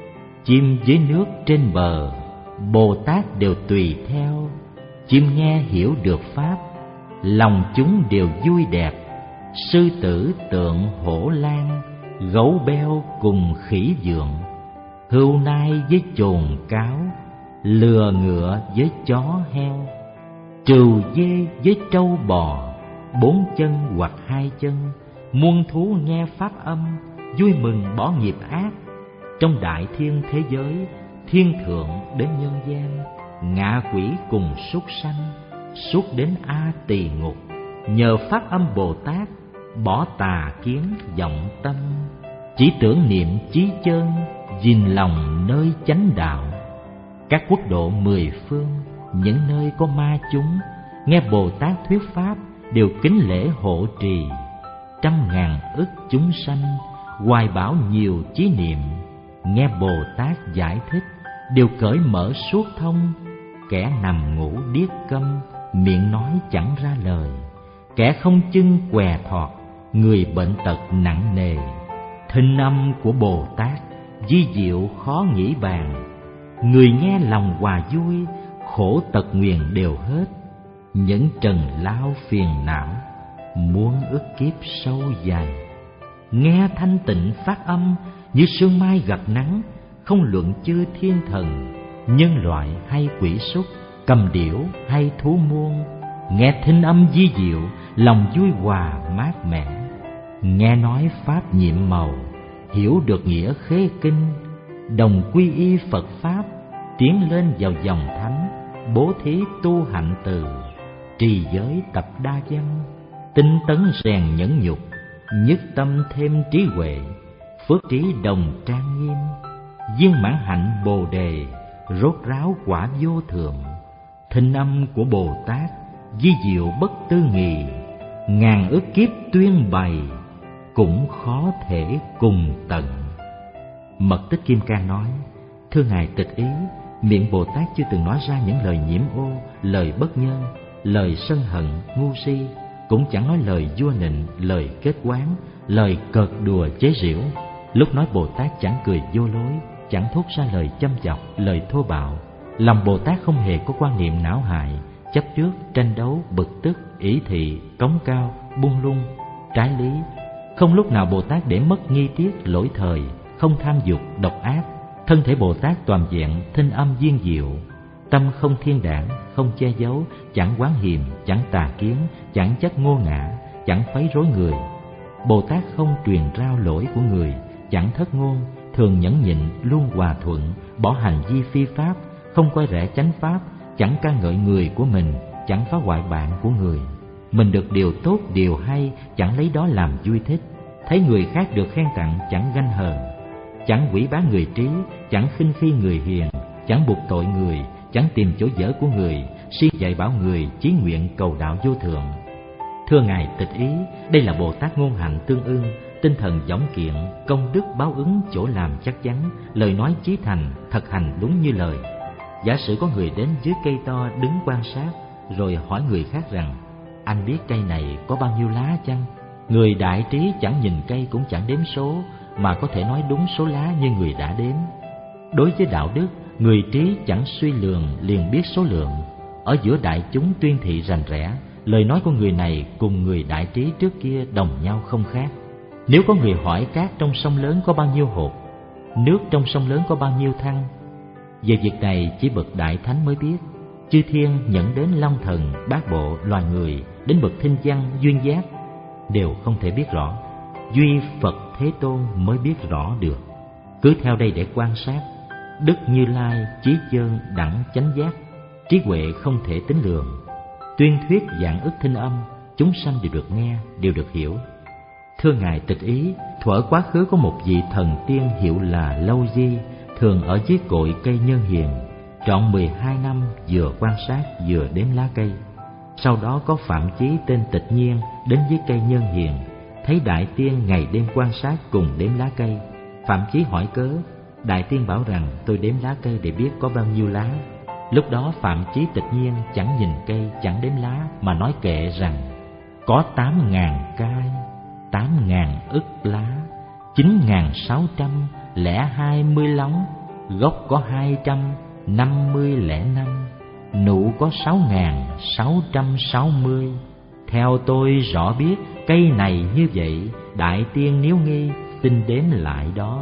chim dưới nước trên bờ, Bồ Tát đều tùy theo. Chim nghe hiểu được pháp, lòng chúng đều vui đẹp. Sư tử tượng hổ lang, gấu beo cùng khỉ dượng, hươu nai với chồn cáo, lừa ngựa với chó heo, trừu dê với trâu bò, bốn chân hoặc hai chân, muôn thú nghe pháp âm, vui mừng bỏ nghiệp ác. Trong đại thiên thế giới, thiên thượng đến nhân gian, ngạ quỷ cùng súc sanh, suốt đến A Tỳ ngục, nhờ pháp âm Bồ Tát bỏ tà kiến vọng tâm, chỉ tưởng niệm chí chân, gìn lòng nơi chánh đạo. Các quốc độ mười phương, những nơi có ma chúng, nghe Bồ Tát thuyết pháp đều kính lễ hộ trì. Trăm ngàn ức chúng sanh, hoài bảo nhiều chí niệm, nghe Bồ Tát giải thích đều cởi mở suốt thông. Kẻ nằm ngủ điếc câm, miệng nói chẳng ra lời, kẻ không chân què thọt, người bệnh tật nặng nề. Thinh âm của Bồ Tát vi diệu khó nghĩ bàn, người nghe lòng hòa vui, khổ tật nguyền đều hết. Những trần lao phiền não, muôn ức kiếp sâu dài, nghe thanh tịnh phát âm như sương mai gặp nắng. Không luận chư thiên thần, nhân loại hay quỷ súc, cầm điểu hay thú muôn, nghe thinh âm vi diệu, lòng vui hòa mát mẻ. Nghe nói pháp nhiệm màu, hiểu được nghĩa khế kinh, đồng quy y Phật pháp, tiến lên vào dòng thánh. Bố thí tu hạnh từ, trì giới tập đa văn, tinh tấn rèn nhẫn nhục, nhất tâm thêm trí huệ, phước trí đồng trang nghiêm. Viên mãn hạnh Bồ đề, rốt ráo quả vô thượng. Thinh âm của Bồ Tát vi diệu bất tư nghị, ngàn ức kiếp tuyên bày, cũng khó thể cùng tận. Mật Tích Kim Cang nói: thưa ngài tịch ý, miệng Bồ Tát chưa từng nói ra những lời nhiễm ô, lời bất nhân, lời sân hận, ngu si, cũng chẳng nói lời vua nịnh, lời kết quán, lời cợt đùa chế giễu. Lúc nói Bồ Tát chẳng cười vô lối, chẳng thốt ra lời châm chọc, lời thô bạo. Lòng Bồ Tát không hề có quan niệm não hại, chấp trước, tranh đấu, bực tức, ỷ thị, cống cao, buông lung, trái lý. Không lúc nào Bồ Tát để mất nghi tiếc, lỗi thời, không tham dục, độc ác. Thân thể Bồ Tát toàn vẹn, thinh âm viên diệu, tâm không thiên đảng, không che giấu, chẳng oán hiềm, chẳng tà kiến, chẳng chấp ngô ngã, chẳng quấy rối người. Bồ Tát không truyền rao lỗi của người, chẳng thất ngôn, thường nhẫn nhịn, luôn hòa thuận, bỏ hành vi phi pháp, không coi rẻ chánh pháp, chẳng ca ngợi người của mình, chẳng phá hoại bạn của người. Mình được điều tốt, điều hay, chẳng lấy đó làm vui thích. Thấy người khác được khen tặng, chẳng ganh hờn, chẳng quỷ báng người trí, chẳng khinh khi người hiền, chẳng buộc tội người, chẳng tìm chỗ dở của người, siêng dạy bảo người, chí nguyện cầu đạo vô thượng. Thưa ngài tịch ý, đây là Bồ Tát ngôn hạnh tương ưng, tinh thần dõng kiện, công đức báo ứng chỗ làm chắc chắn, lời nói chí thành, thật hành đúng như lời. Giả sử có người đến dưới cây to đứng quan sát, rồi hỏi người khác rằng: anh biết cây này có bao nhiêu lá chăng? Người đại trí chẳng nhìn cây cũng chẳng đếm số, mà có thể nói đúng số lá như người đã đếm. Đối với đạo đức, người trí chẳng suy lường liền biết số lượng. Ở giữa đại chúng tuyên thị rành rẽ, lời nói của người này cùng người đại trí trước kia đồng nhau không khác. Nếu có người hỏi cát trong sông lớn có bao nhiêu hột, nước trong sông lớn có bao nhiêu thăng, về việc này chỉ bậc đại thánh mới biết. Chư thiên nhận đến long thần, bát bộ, loài người, đến bậc thinh văn, duyên giác đều không thể biết rõ, duy Phật Thế Tôn mới biết rõ được. Cứ theo đây để quan sát. Đức Như Lai chí chơn đẳng chánh giác, trí huệ không thể tính lường. Tuyên thuyết vạn ức thinh âm, chúng sanh đều được nghe, đều được hiểu. Thưa Ngài Tịch Ý, thuở quá khứ có một vị thần tiên hiệu là Lâu Di, thường ở dưới cội cây nhân hiền, trọn mười hai năm vừa quan sát vừa đếm lá cây. Sau đó có Phạm Chí tên Tịch Nhiên đến với cây nhân hiền, thấy Đại Tiên ngày đêm quan sát cùng đếm lá cây. Phạm Chí hỏi cớ, Đại Tiên bảo rằng tôi đếm lá cây để biết có bao nhiêu lá. Lúc đó Phạm Chí Tịch Nhiên chẳng nhìn cây, chẳng đếm lá, mà nói kệ rằng có tám ngàn cai, tám ngàn ức lá, chín ngàn sáu trăm lẻ hai mươi lóng, gốc có hai trăm năm mươi lẻ năm, nụ có sáu ngàn sáu trăm sáu mươi. Theo tôi rõ biết cây này như vậy, Đại Tiên nếu nghi xin đếm lại đó.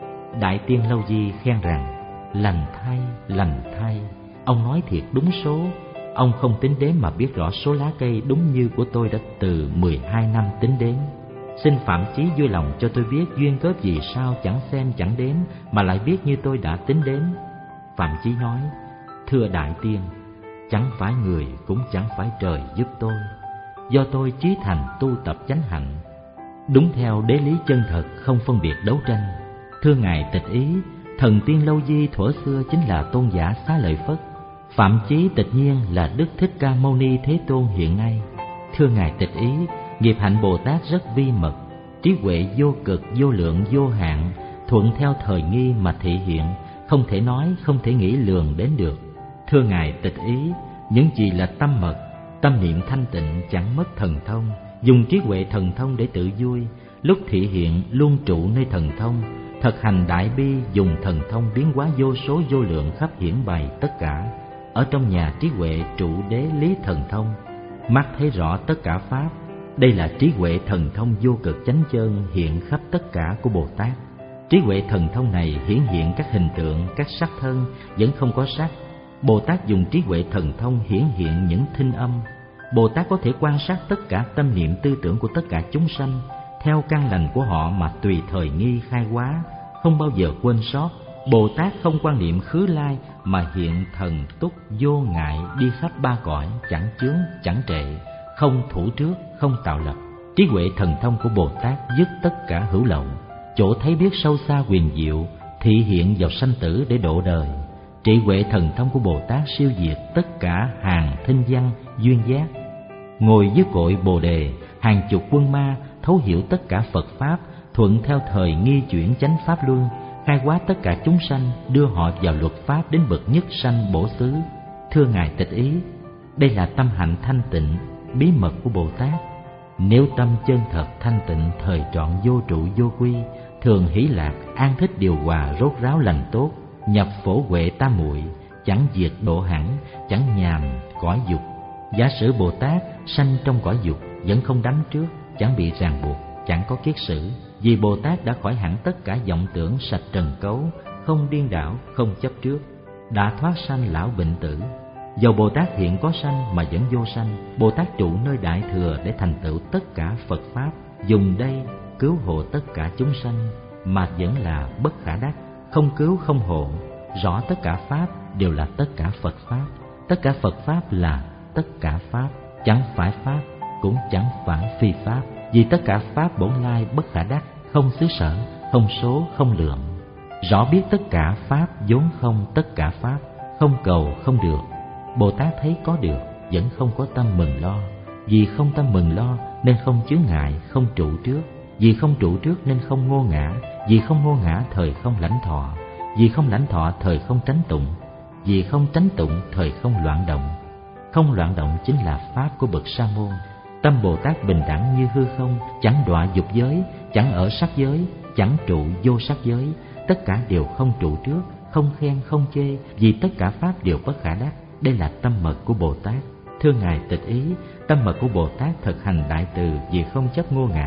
Đại Tiên Lâu Di khen rằng lành thay, lành thay, ông nói thiệt đúng số. Ông không tính đếm mà biết rõ số lá cây đúng như của tôi đã từ mười hai năm tính đến. Xin Phạm Chí vui lòng cho tôi biết duyên cớ vì sao chẳng xem chẳng đếm mà lại biết như tôi đã tính đến. Phạm Chí nói, thưa Đại Tiên, chẳng phải người cũng chẳng phải trời giúp tôi, do tôi chí thành tu tập chánh hạnh, đúng theo đế lý chân thật, không phân biệt đấu tranh. Thưa Ngài Tịch Ý, thần tiên Lâu Di thuở xưa chính là tôn giả Xá Lợi Phất, Phạm Chí Tịch Nhiên là Đức Thích Ca Mâu Ni Thế Tôn hiện nay. Thưa Ngài Tịch Ý, nghiệp hạnh Bồ Tát rất vi mật, trí huệ vô cực, vô lượng, vô hạn, thuận theo thời nghi mà thị hiện, không thể nói, không thể nghĩ lường đến được. Thưa Ngài Tịch Ý, những gì là tâm mật, tâm niệm thanh tịnh chẳng mất thần thông, dùng trí huệ thần thông để tự vui, lúc thị hiện luôn trụ nơi thần thông, thực hành đại bi dùng thần thông biến hóa vô số vô lượng khắp hiển bày tất cả. Ở trong nhà trí huệ trụ đế lý thần thông, mắt thấy rõ tất cả pháp. Đây là trí huệ thần thông vô cực chánh chân hiện khắp tất cả của Bồ Tát. Trí huệ thần thông này hiển hiện các hình tượng, các sắc thân vẫn không có sắc. Bồ Tát dùng trí huệ thần thông hiển hiện những thinh âm. Bồ Tát có thể quan sát tất cả tâm niệm tư tưởng của tất cả chúng sanh, theo căn lành của họ mà tùy thời nghi khai hóa, không bao giờ quên sót. Bồ Tát không quan niệm khứ lai mà hiện thần túc vô ngại, đi khắp ba cõi, chẳng chướng chẳng trệ, không thủ trước, không tạo lập. Trí huệ thần thông của Bồ Tát dứt tất cả hữu lậu, chỗ thấy biết sâu xa huyền diệu, thị hiện vào sanh tử để độ đời. Trí huệ thần thông của Bồ Tát siêu diệt tất cả hàng thinh văn, duyên giác. Ngồi dưới cội Bồ Đề, hàng chục quân ma thấu hiểu tất cả Phật pháp, thuận theo thời nghi chuyển chánh pháp luân, khai hóa tất cả chúng sanh, đưa họ vào luật pháp đến bậc nhất sanh bổ xứ. Thưa Ngài Tịch Ý, đây là tâm hạnh thanh tịnh, bí mật của Bồ Tát. Nếu tâm chân thật thanh tịnh, thời trọn vô trụ vô quy, thường hỷ lạc, an thích điều hòa, rốt ráo lành tốt, nhập phổ huệ tam muội, chẳng diệt độ hẳn, chẳng nhàm cõi dục. Giả sử Bồ Tát sanh trong cõi dục, vẫn không đắm trước, chẳng bị ràng buộc, chẳng có kiết sử, vì Bồ Tát đã khỏi hẳn tất cả vọng tưởng sạch trần cấu, không điên đảo, không chấp trước, đã thoát sanh lão bệnh tử. Dầu Bồ Tát hiện có sanh mà vẫn vô sanh, Bồ Tát trụ nơi Đại Thừa để thành tựu tất cả Phật pháp, dùng đây cứu hộ tất cả chúng sanh, mà vẫn là bất khả đắc, không cứu không hộ. Rõ tất cả pháp đều là tất cả Phật pháp, tất cả Phật pháp là tất cả pháp, chẳng phải pháp cũng chẳng phải phi pháp, vì tất cả pháp bổn lai bất khả đắc, không xứ sở, không số, không lượng. Rõ biết tất cả pháp vốn không tất cả pháp, không cầu không được. Bồ Tát thấy có được, vẫn không có tâm mừng lo. Vì không tâm mừng lo nên không chướng ngại, không trụ trước. Vì không trụ trước nên không ngô ngã. Vì không ngô ngã thời không lãnh thọ. Vì không lãnh thọ thời không tránh tụng. Vì không tránh tụng thời không loạn động. Không loạn động chính là pháp của bậc sa môn. Tâm Bồ Tát bình đẳng như hư không, chẳng đọa dục giới, chẳng ở sắc giới, chẳng trụ vô sắc giới. Tất cả đều không trụ trước, không khen không chê, vì tất cả pháp đều bất khả đắc. Đây là tâm mật của Bồ Tát. Thưa Ngài Tịch Ý, tâm mật của Bồ Tát thực hành đại từ vì không chấp ngô ngã,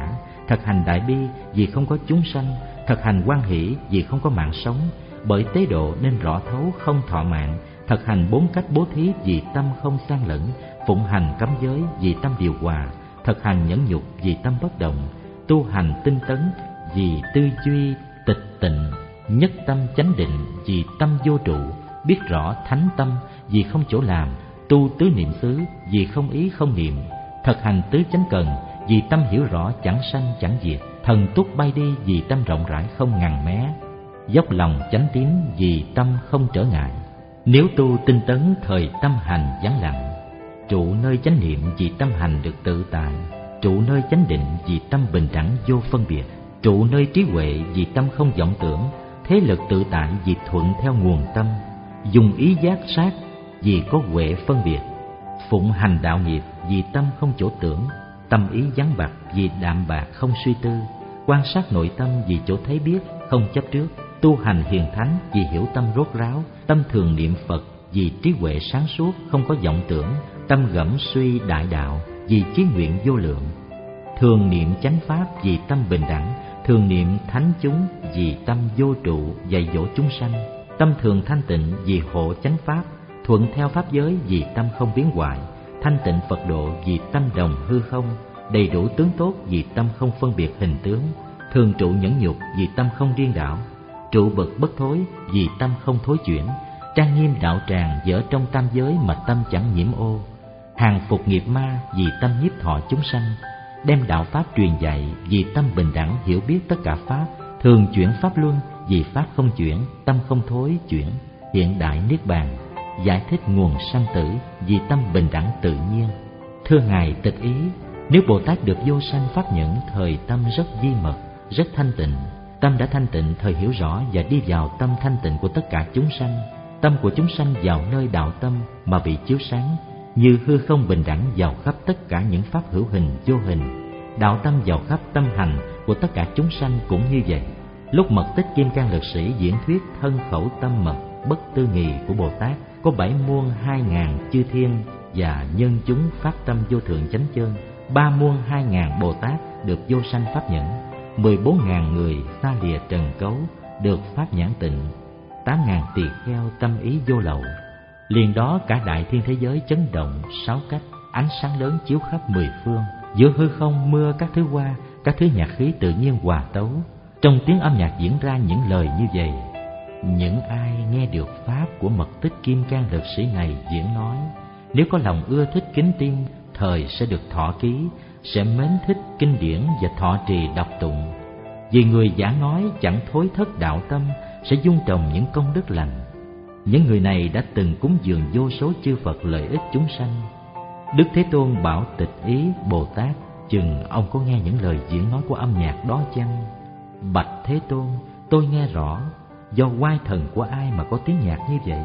thực hành đại bi vì không có chúng sanh, thực hành hoan hỷ vì không có mạng sống. Bởi tế độ nên rõ thấu không thọ mạng, thực hành bốn cách bố thí vì tâm không san lẫn, phụng hành cấm giới vì tâm điều hòa, thực hành nhẫn nhục vì tâm bất động, tu hành tinh tấn vì tư duy tịch tịnh, nhất tâm chánh định vì tâm vô trụ, biết rõ thánh tâm vì không chỗ làm, tu tứ niệm xứ vì không ý không niệm, thực hành tứ chánh cần vì tâm hiểu rõ chẳng sanh chẳng diệt, thần túc bay đi vì tâm rộng rãi không ngằn mé, dốc lòng chánh tín vì tâm không trở ngại. Nếu tu tinh tấn thời tâm hành vắng lặng, trụ nơi chánh niệm vì tâm hành được tự tại, trụ nơi chánh định vì tâm bình đẳng vô phân biệt, trụ nơi trí huệ vì tâm không vọng tưởng, thế lực tự tại vì thuận theo nguồn tâm, dùng ý giác sát vì có huệ phân biệt, phụng hành đạo nghiệp vì tâm không chỗ tưởng, tâm ý vắng bặt vì đạm bạc không suy tư, quan sát nội tâm vì chỗ thấy biết không chấp trước, tu hành hiền thánh vì hiểu tâm rốt ráo, tâm thường niệm Phật vì trí huệ sáng suốt không có vọng tưởng, tâm gẫm suy đại đạo vì chí nguyện vô lượng, thường niệm chánh pháp vì tâm bình đẳng, thường niệm thánh chúng vì tâm vô trụ dạy dỗ chúng sanh, tâm thường thanh tịnh vì hộ chánh pháp, thuận theo pháp giới vì tâm không biến hoại, thanh tịnh Phật độ vì tâm đồng hư không, đầy đủ tướng tốt vì tâm không phân biệt hình tướng, thường trụ nhẫn nhục vì tâm không điên đảo, trụ bậc bất thối vì tâm không thối chuyển, trang nghiêm đạo tràng dở trong tam giới mà tâm chẳng nhiễm ô, hàng phục nghiệp ma vì tâm nhiếp thọ chúng sanh, đem đạo pháp truyền dạy vì tâm bình đẳng hiểu biết tất cả pháp, thường chuyển pháp luân vì pháp không chuyển, tâm không thối chuyển, hiện đại niết bàn, giải thích nguồn sanh tử vì tâm bình đẳng tự nhiên. Thưa ngài Tịch Ý, nếu Bồ Tát được vô sanh pháp nhẫn thời tâm rất di mật, rất thanh tịnh, tâm đã thanh tịnh thời hiểu rõ và đi vào tâm thanh tịnh của tất cả chúng sanh, tâm của chúng sanh vào nơi đạo tâm mà bị chiếu sáng, như hư không bình đẳng vào khắp tất cả những pháp hữu hình vô hình, đạo tâm vào khắp tâm hành của tất cả chúng sanh cũng như vậy. Lúc Mật Tích Kim Cang Lực Sĩ diễn thuyết thân khẩu tâm mật bất tư nghì của Bồ Tát, có bảy muôn hai ngàn chư thiên và nhân chúng phát tâm vô thượng chánh chân, ba muôn hai ngàn Bồ Tát được vô sanh pháp nhẫn, mười bốn ngàn người xa lìa trần cấu được pháp nhãn tịnh, tám ngàn tỳ kheo tâm ý vô lậu. Liền đó cả đại thiên thế giới chấn động sáu cách, ánh sáng lớn chiếu khắp mười phương, giữa hư không mưa các thứ hoa, các thứ nhạc khí tự nhiên hòa tấu, trong tiếng âm nhạc diễn ra những lời như vậy: những ai nghe được pháp của Mật Tích Kim Cang Lực Sĩ này diễn nói, nếu có lòng ưa thích kính tin, thời sẽ được thọ ký, sẽ mến thích kinh điển và thọ trì đọc tụng. Vì người giảng nói chẳng thối thất đạo tâm, sẽ dung trồng những công đức lành. Những người này đã từng cúng dường vô số chư Phật lợi ích chúng sanh. Đức Thế Tôn bảo Tịch Ý Bồ Tát: chừng ông có nghe những lời diễn nói của âm nhạc đó chăng? Bạch Thế Tôn, tôi nghe rõ. Do oai thần của ai mà có tiếng nhạc như vậy?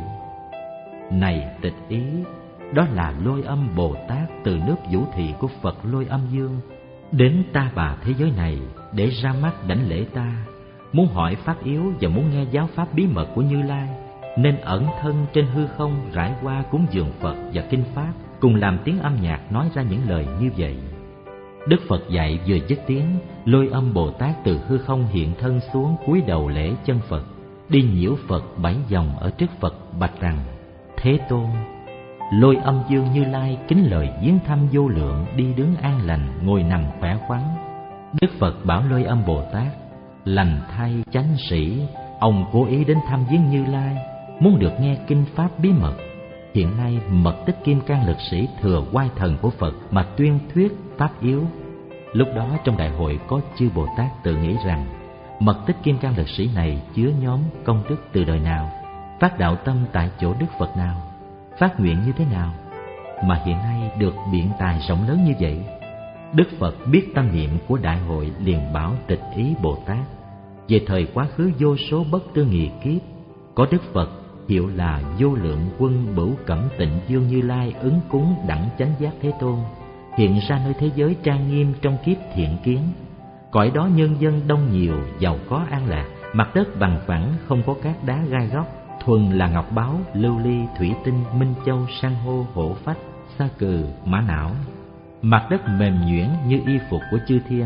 Này Tịch Ý, đó là Lôi Âm Bồ Tát từ nước vũ thị của Phật Lôi Âm Dương đến ta bà thế giới này để ra mắt đảnh lễ ta, muốn hỏi pháp yếu và muốn nghe giáo pháp bí mật của Như Lai, nên ẩn thân trên hư không rải qua cúng dường Phật và kinh pháp, cùng làm tiếng âm nhạc nói ra những lời như vậy. Đức Phật dạy vừa dứt tiếng, Lôi Âm Bồ Tát từ hư không hiện thân xuống cúi đầu lễ chân Phật, đi nhiễu Phật bảy vòng ở trước Phật bạch rằng: Thế Tôn, Lôi Âm Dương Như Lai kính lời viếng thăm vô lượng, đi đứng an lành, ngồi nằm khỏe khoắn. Đức Phật bảo Lôi Âm Bồ Tát: lành thay chánh sĩ, ông cố ý đến thăm viếng Như Lai, muốn được nghe kinh pháp bí mật. Hiện nay Mật Tích Kim Cang Lực Sĩ thừa oai thần của Phật mà tuyên thuyết pháp yếu. Lúc đó trong đại hội có chư Bồ Tát tự nghĩ rằng Mật Tích Kim Cang Lực Sĩ này chứa nhóm công đức từ đời nào, phát đạo tâm tại chỗ Đức Phật nào, phát nguyện như thế nào, mà hiện nay được biện tài rộng lớn như vậy. Đức Phật biết tâm niệm của đại hội, liền bảo Tịch Ý Bồ Tát: về thời quá khứ vô số bất tư nghì kiếp, có Đức Phật hiệu là Vô Lượng Quân Bửu Cẩm Tịnh Dương Như Lai ứng cúng đẳng chánh giác Thế Tôn, hiện ra nơi thế giới trang nghiêm trong kiếp thiện kiến. Cõi đó nhân dân đông nhiều, giàu có an lạc, mặt đất bằng phẳng, không có các đá gai góc, thuần là ngọc báu, lưu ly, thủy tinh, minh châu, san hô, hổ phách, sa cừ, mã não. Mặt đất mềm nhuyễn như y phục của chư thiên,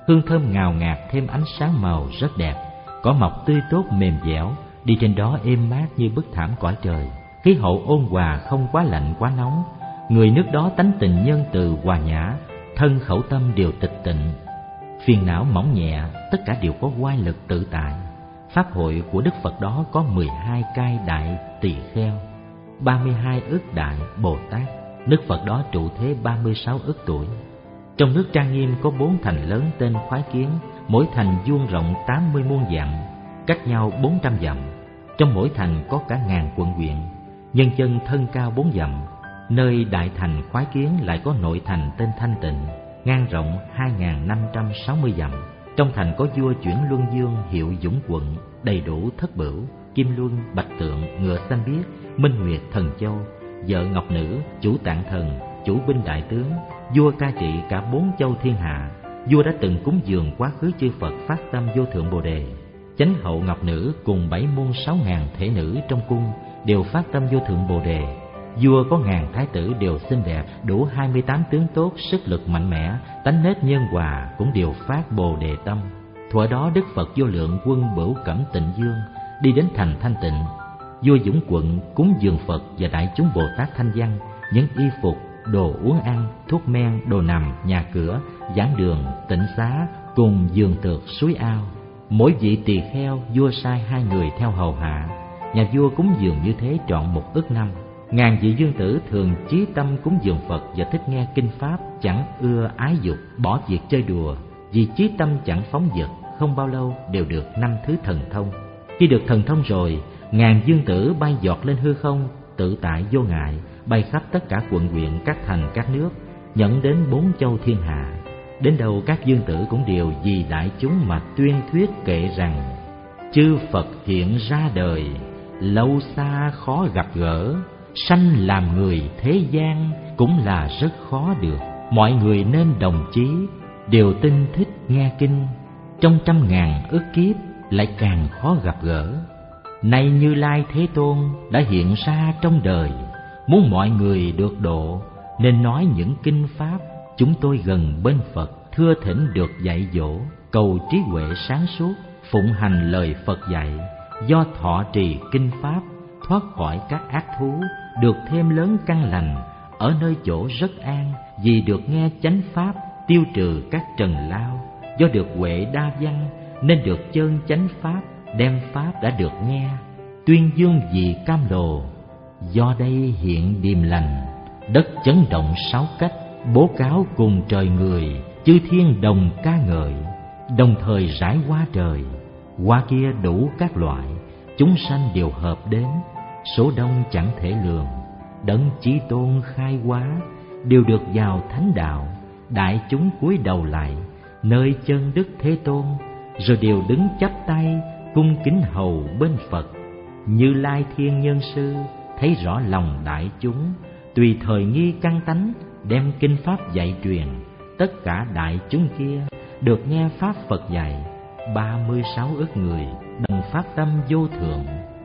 hương thơm ngào ngạt thêm ánh sáng màu rất đẹp. Cỏ mọc tươi tốt mềm dẻo, đi trên đó êm mát như bức thảm cõi trời. Khí hậu ôn hòa, không quá lạnh quá nóng. Người nước đó tánh tình nhân từ hòa nhã, thân khẩu tâm đều tịch tịnh. Phiền não mỏng nhẹ, tất cả đều có oai lực tự tại. Pháp hội của Đức Phật đó có mười hai cai đại tỳ kheo, ba mươi hai ức đại Bồ Tát. Đức Phật đó trụ thế ba mươi sáu ức tuổi. Trong nước trang nghiêm có bốn thành lớn tên Khoái Kiến, mỗi thành vuông rộng tám mươi muôn dặm, cách nhau bốn trăm dặm. Trong mỗi thành có cả ngàn quận huyện, nhân dân thân cao bốn dặm. Nơi đại thành Khoái Kiến lại có nội thành tên Thanh Tịnh, ngang rộng hai nghìn năm trăm sáu mươi dặm. Trong thành có vua chuyển luân dương hiệu Dũng Quận, đầy đủ thất bửu, kim luân, bạch tượng, ngựa xanh biếc, minh nguyệt, thần châu, vợ ngọc nữ, chủ tạng thần, chủ binh đại tướng. Vua cai trị cả bốn châu thiên hạ. Vua đã từng cúng dường quá khứ chư Phật phát tâm vô thượng Bồ đề. Chánh hậu ngọc nữ cùng bảy muôn sáu ngàn thể nữ trong cung đều phát tâm vô thượng Bồ đề. Vua có ngàn thái tử đều xinh đẹp, đủ hai mươi tám tướng tốt, sức lực mạnh mẽ, tánh nết nhân hòa, cũng đều phát Bồ đề tâm. Thuở đó Đức Phật vô lượng quân Bửu Cẩm Tịnh Dương đi đến thành Thanh Tịnh. Vua Dũng Quận cúng dường Phật và đại chúng Bồ Tát thanh văn những y phục, đồ uống ăn, thuốc men, đồ nằm, nhà cửa, giảng đường, tịnh xá cùng giường tược, suối ao. Mỗi vị tỳ kheo vua sai hai người theo hầu hạ. Nhà vua cúng dường như thế trọn một ức năm. Ngàn vị dương tử thường chí tâm cúng dường Phật và thích nghe kinh pháp, chẳng ưa ái dục, bỏ việc chơi đùa. Vì chí tâm chẳng phóng dật, không bao lâu đều được năm thứ thần thông. Khi được thần thông rồi, ngàn dương tử bay giọt lên hư không, tự tại vô ngại, bay khắp tất cả quận huyện, các thành, các nước, nhận đến bốn châu thiên hạ. Đến đâu các dương tử cũng đều vì đại chúng mà tuyên thuyết kệ rằng: chư Phật hiện ra đời, lâu xa khó gặp gỡ. Sanh làm người thế gian cũng là rất khó được. Mọi người nên đồng chí, đều tinh thích nghe kinh. Trong trăm ngàn ức kiếp lại càng khó gặp gỡ. Nay Như Lai Thế Tôn đã hiện ra trong đời, muốn mọi người được độ, nên nói những kinh pháp. Chúng tôi gần bên Phật, thưa thỉnh được dạy dỗ, cầu trí huệ sáng suốt, phụng hành lời Phật dạy. Do thọ trì kinh pháp, thoát khỏi các ác thú, được thêm lớn căn lành, ở nơi chỗ rất an. Vì được nghe chánh pháp, tiêu trừ các trần lao. Do được huệ đa văn, nên được chơn chánh pháp, đem pháp đã được nghe. Tuyên dương vì cam lồ, do đây hiện điềm lành. Đất chấn động sáu cách, bố cáo cùng trời người. Chư thiên đồng ca ngợi, đồng thời rải hoa trời. Hoa kia đủ các loại, chúng sanh đều hợp đến, số đông chẳng thể lường. Đấng Chí Tôn khai hóa, đều được vào thánh đạo. Đại chúng cúi đầu lại, nơi chân Đức Thế Tôn, rồi đều đứng chắp tay, cung kính hầu bên Phật. Như Lai Thiên Nhân Sư thấy rõ lòng đại chúng, tùy thời nghi căn tánh, đem kinh pháp dạy truyền. Tất cả đại chúng kia được nghe pháp Phật dạy, ba mươi sáu ức người đồng phát tâm vô thượng.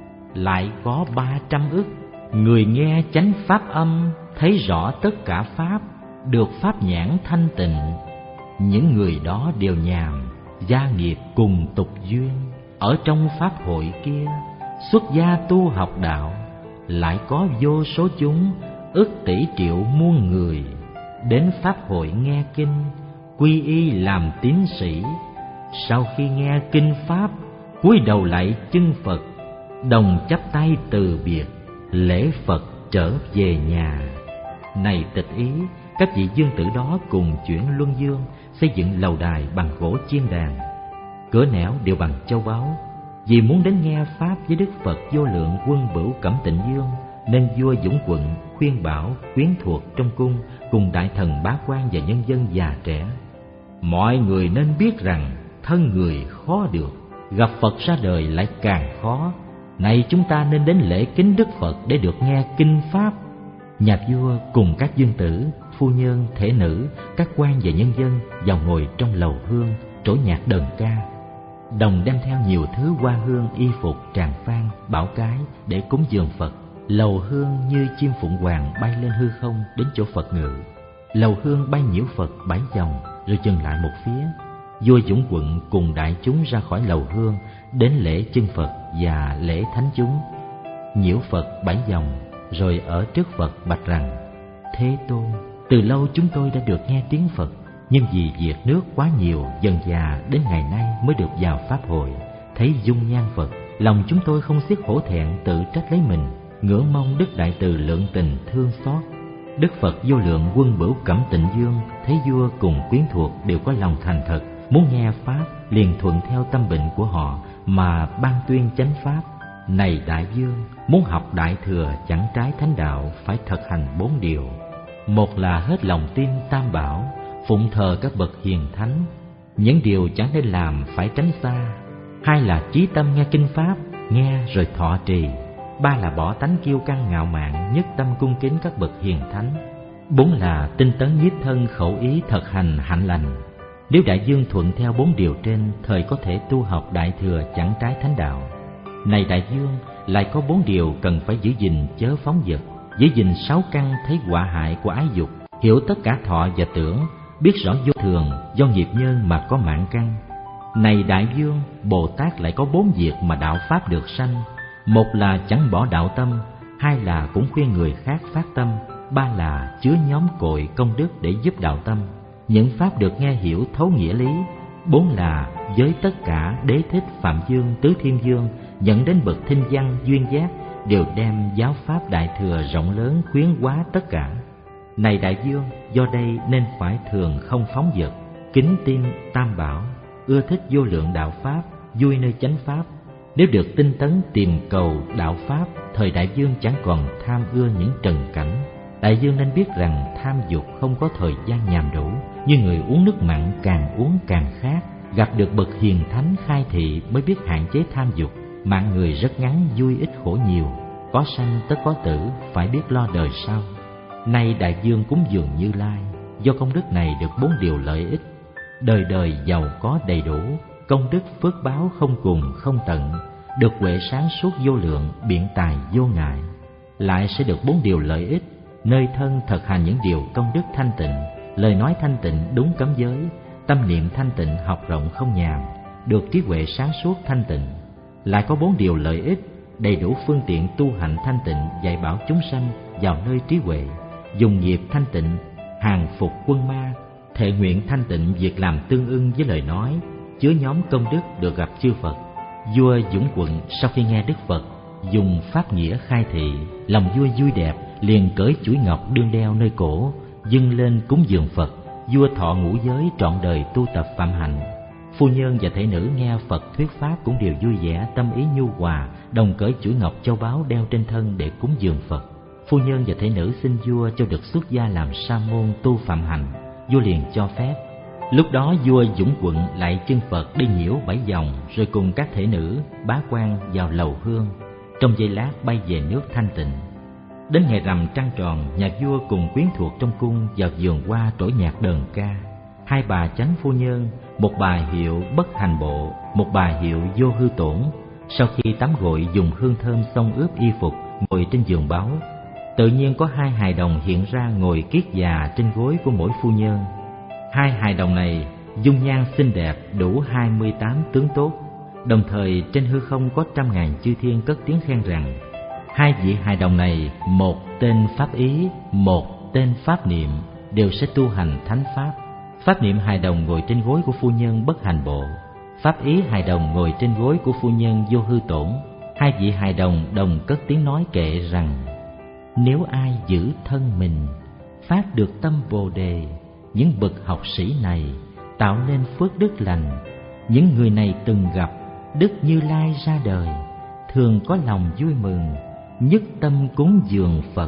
Lại có ba trăm ức người nghe chánh pháp âm, thấy rõ tất cả pháp, được pháp nhãn thanh tịnh. Những người đó đều nhàm, gia nghiệp cùng tục duyên, ở trong pháp hội kia xuất gia tu học đạo. Lại có vô số chúng, ức tỷ triệu muôn người, đến pháp hội nghe kinh, quy y làm tín sĩ. Sau khi nghe kinh pháp, cúi đầu lạy chân Phật, đồng chắp tay từ biệt, lễ Phật trở về nhà. Này tịch ý, các vị dương tử đó cùng chuyển luân dương, xây dựng lầu đài bằng gỗ chiên đàn, cửa nẻo đều bằng châu báu. Vì muốn đến nghe pháp với Đức Phật vô lượng quân Bửu Cẩm Tịnh Dương, nên vua Dũng Quận khuyên bảo quyến thuộc trong cung cùng đại thần bá quan và nhân dân già trẻ: mọi người nên biết rằng thân người khó được, gặp Phật ra đời lại càng khó. Này chúng ta nên đến lễ kính Đức Phật để được nghe kinh pháp. Nhà vua cùng các dương tử, phu nhân, thể nữ, các quan và nhân dân vào ngồi trong lầu hương, trổ nhạc đờn ca. Đồng đem theo nhiều thứ hoa hương, y phục, tràng phan, bảo cái để cúng dường Phật. Lầu hương như chim phụng hoàng bay lên hư không đến chỗ Phật ngự. Lầu hương bay nhiễu Phật bảy vòng rồi dừng lại một phía. Vua Dũng Quận cùng đại chúng ra khỏi lầu hương, đến lễ chân Phật và lễ thánh chúng. Nhiễu Phật bảy vòng, rồi ở trước Phật bạch rằng: Thế Tôn, từ lâu chúng tôi đã được nghe tiếng Phật, nhưng vì việc nước quá nhiều, dần dà đến ngày nay mới được vào pháp hội. Thấy dung nhan Phật, lòng chúng tôi không xiết hổ thẹn, tự trách lấy mình, ngưỡng mong Đức Đại Từ lượng tình thương xót. Đức Phật Vô Lượng Quân Bửu Cẩm Tịnh Dương thấy vua cùng quyến thuộc đều có lòng thành thật, muốn nghe pháp, liền thuận theo tâm bệnh của họ mà ban tuyên chánh pháp. Này đại vương, muốn học đại thừa chẳng trái thánh đạo, phải thực hành bốn điều. Một là hết lòng tin Tam Bảo, phụng thờ các bậc hiền thánh, những điều chẳng nên làm phải tránh xa. Hai là chí tâm nghe kinh pháp, nghe rồi thọ trì. Ba là bỏ tánh kiêu căng ngạo mạn, nhất tâm cung kính các bậc hiền thánh. Bốn là tinh tấn nhiếp thân khẩu ý thực hành hạnh lành. Nếu đại vương thuận theo bốn điều trên, thời có thể tu học đại thừa chẳng trái thánh đạo. Này đại vương, lại có bốn điều cần phải giữ gìn chớ phóng dật, giữ gìn sáu căn thấy quả hại của ái dục, hiểu tất cả thọ và tưởng, biết rõ vô thường do nghiệp nhân mà có mạng căn. Này đại vương, Bồ Tát lại có bốn việc mà đạo pháp được sanh. Một là chẳng bỏ đạo tâm, hai là cũng khuyên người khác phát tâm, ba là chứa nhóm cội công đức để giúp đạo tâm, những pháp được nghe hiểu thấu nghĩa lý. Bốn là với tất cả đế thích Phạm Dương, Tứ Thiên Dương dẫn đến bậc thinh văn duyên giác, đều đem giáo pháp đại thừa rộng lớn khuyến hóa tất cả. Này đại vương, do đây nên phải thường không phóng dật, kính tin Tam Bảo, ưa thích vô lượng đạo pháp, vui nơi chánh pháp. Nếu được tinh tấn tìm cầu đạo pháp, thời đại vương chẳng còn tham ưa những trần cảnh. Đại vương nên biết rằng tham dục không có thời gian nhàm đủ, như người uống nước mặn càng uống càng khát. Gặp được bậc hiền thánh khai thị mới biết hạn chế tham dục. Mạng người rất ngắn, vui ít khổ nhiều, có sanh tất có tử, phải biết lo đời sau. Nay đại vương cúng dường Như Lai, do công đức này được bốn điều lợi ích: đời đời giàu có đầy đủ, công đức phước báo không cùng không tận, được huệ sáng suốt vô lượng, biện tài vô ngại. Lại sẽ được bốn điều lợi ích: nơi thân thực hành những điều công đức thanh tịnh, lời nói thanh tịnh đúng cấm giới, tâm niệm thanh tịnh học rộng không nhàm, được trí huệ sáng suốt thanh tịnh. Lại có bốn điều lợi ích: đầy đủ phương tiện tu hành thanh tịnh, dạy bảo chúng sanh vào nơi trí huệ, dùng nghiệp thanh tịnh hàng phục quân ma, thệ nguyện thanh tịnh, việc làm tương ưng với lời nói, chứa nhóm công đức được gặp chư Phật. Vua Dũng Quận sau khi nghe Đức Phật dùng pháp nghĩa khai thị, lòng vua vui đẹp, liền cởi chuỗi ngọc đương đeo nơi cổ, dâng lên cúng dường Phật. Vua thọ ngũ giới, trọn đời tu tập phạm hạnh. Phu nhân và thể nữ nghe Phật thuyết pháp cũng đều vui vẻ, tâm ý nhu hòa, đồng cởi chuỗi ngọc châu báu đeo trên thân để cúng dường Phật. Phu nhân và thể nữ xin vua cho được xuất gia làm sa môn tu phạm hạnh. Vua liền cho phép. Lúc đó vua Dũng Quận lại chân Phật đi nhiễu bảy vòng, rồi cùng các thể nữ bá quan vào lầu hương. Trong giây lát bay về nước thanh tịnh. Đến ngày rằm trăng tròn, nhà vua cùng quyến thuộc trong cung vào vườn hoa trỗi nhạc đờn ca. Hai bà chánh phu nhân, một bà hiệu Bất Hành Bộ, một bà hiệu Vô Hư Tổn, sau khi tắm gội dùng hương thơm xông ướp y phục, ngồi trên giường báu. Tự nhiên có hai hài đồng hiện ra ngồi kiết già trên gối của mỗi phu nhân. Hai hài đồng này dung nhan xinh đẹp, đủ hai mươi tám tướng tốt. Đồng thời trên hư không có trăm ngàn chư thiên cất tiếng khen rằng: hai vị hài đồng này, một tên pháp ý, một tên pháp niệm, đều sẽ tu hành thánh pháp. Pháp niệm hài đồng ngồi trên gối của phu nhân Bất Hành Bộ, pháp ý hài đồng ngồi trên gối của phu nhân Vô Hư Tổn. Hai vị hài đồng đồng cất tiếng nói kệ rằng: nếu ai giữ thân mình, phát được tâm Bồ Đề, những bậc học sĩ này tạo nên phước đức lành. Những người này từng gặp Đức Như Lai ra đời, thường có lòng vui mừng, nhất tâm cúng dường Phật.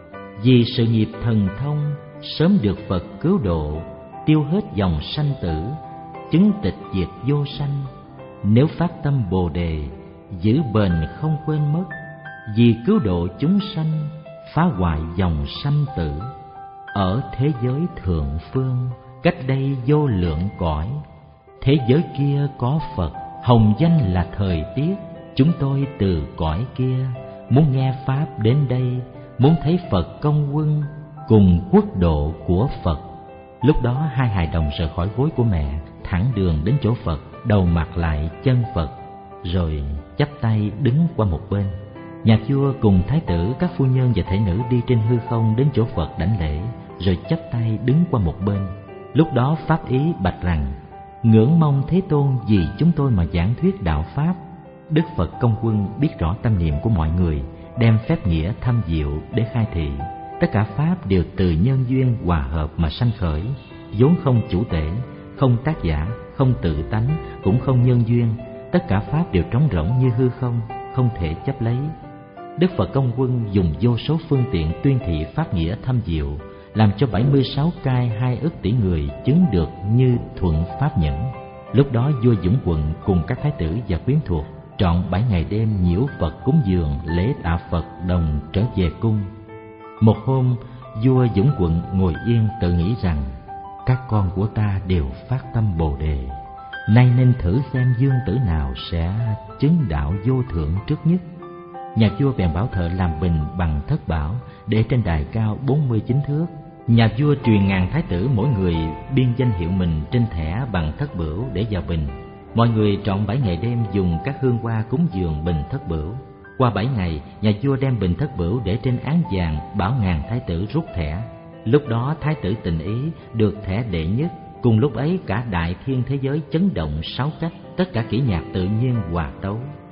Vì sự nghiệp thần thông, sớm được Phật cứu độ, tiêu hết dòng sanh tử, chứng tịch diệt vô sanh. Nếu phát tâm Bồ Đề, giữ bền không quên mất, vì cứu độ chúng sanh, phá hoại dòng sanh tử. Ở thế giới thượng phương, cách đây vô lượng cõi, thế giới kia có Phật, hồng danh là thời tiết. Chúng tôi từ cõi kia, muốn nghe pháp đến đây, muốn thấy Phật công quân, cùng quốc độ của Phật. Lúc đó hai hài đồng rời khỏi gối của mẹ, thẳng đường đến chỗ Phật, đầu mặt lại chân Phật, rồi chắp tay đứng qua một bên. Nhà vua cùng thái tử, các phu nhân và thể nữ đi trên hư không đến chỗ Phật đảnh lễ, rồi chắp tay đứng qua một bên. Lúc đó pháp ý bạch rằng: ngưỡng mong Thế Tôn vì chúng tôi mà giảng thuyết đạo pháp. Đức Phật Công Quân biết rõ tâm niệm của mọi người, đem phép nghĩa thâm diệu để khai thị. Tất cả pháp đều từ nhân duyên hòa hợp mà sanh khởi, vốn không chủ tể, không tác giả, không tự tánh, cũng không nhân duyên. Tất cả pháp đều trống rỗng như hư không, không thể chấp lấy. Đức Phật Công Quân dùng vô số phương tiện tuyên thị pháp nghĩa thâm diệu, làm cho bảy mươi sáu cai hai ức tỷ người chứng được như thuận pháp nhẫn. Lúc đó vua Dũng Quận cùng các thái tử và quyến thuộc trọn bảy ngày đêm nhiễu Phật cúng dường, lễ tạ Phật đồng trở về cung. Một hôm, vua Dũng Quận ngồi yên tự nghĩ rằng: các con của ta đều phát tâm Bồ đề, nay nên thử xem dương tử nào sẽ chứng đạo vô thượng trước nhất. Nhà vua bèn bảo thợ làm bình bằng thất bảo, để trên đài cao bốn mươi chín thước. Nhà vua truyền ngàn thái tử mỗi người biên danh hiệu mình trên thẻ bằng thất bửu để vào bình. Mọi người trọn bảy ngày đêm dùng các hương hoa cúng dường bình thất bửu. Qua bảy ngày, nhà vua đem bình thất bửu để trên án vàng, bảo ngàn thái tử rút thẻ. Lúc đó thái tử Tình Ý được thẻ đệ nhất. Cùng lúc ấy cả đại thiên thế giới chấn động sáu cách, tất cả kỹ nhạc tự nhiên hòa tấu.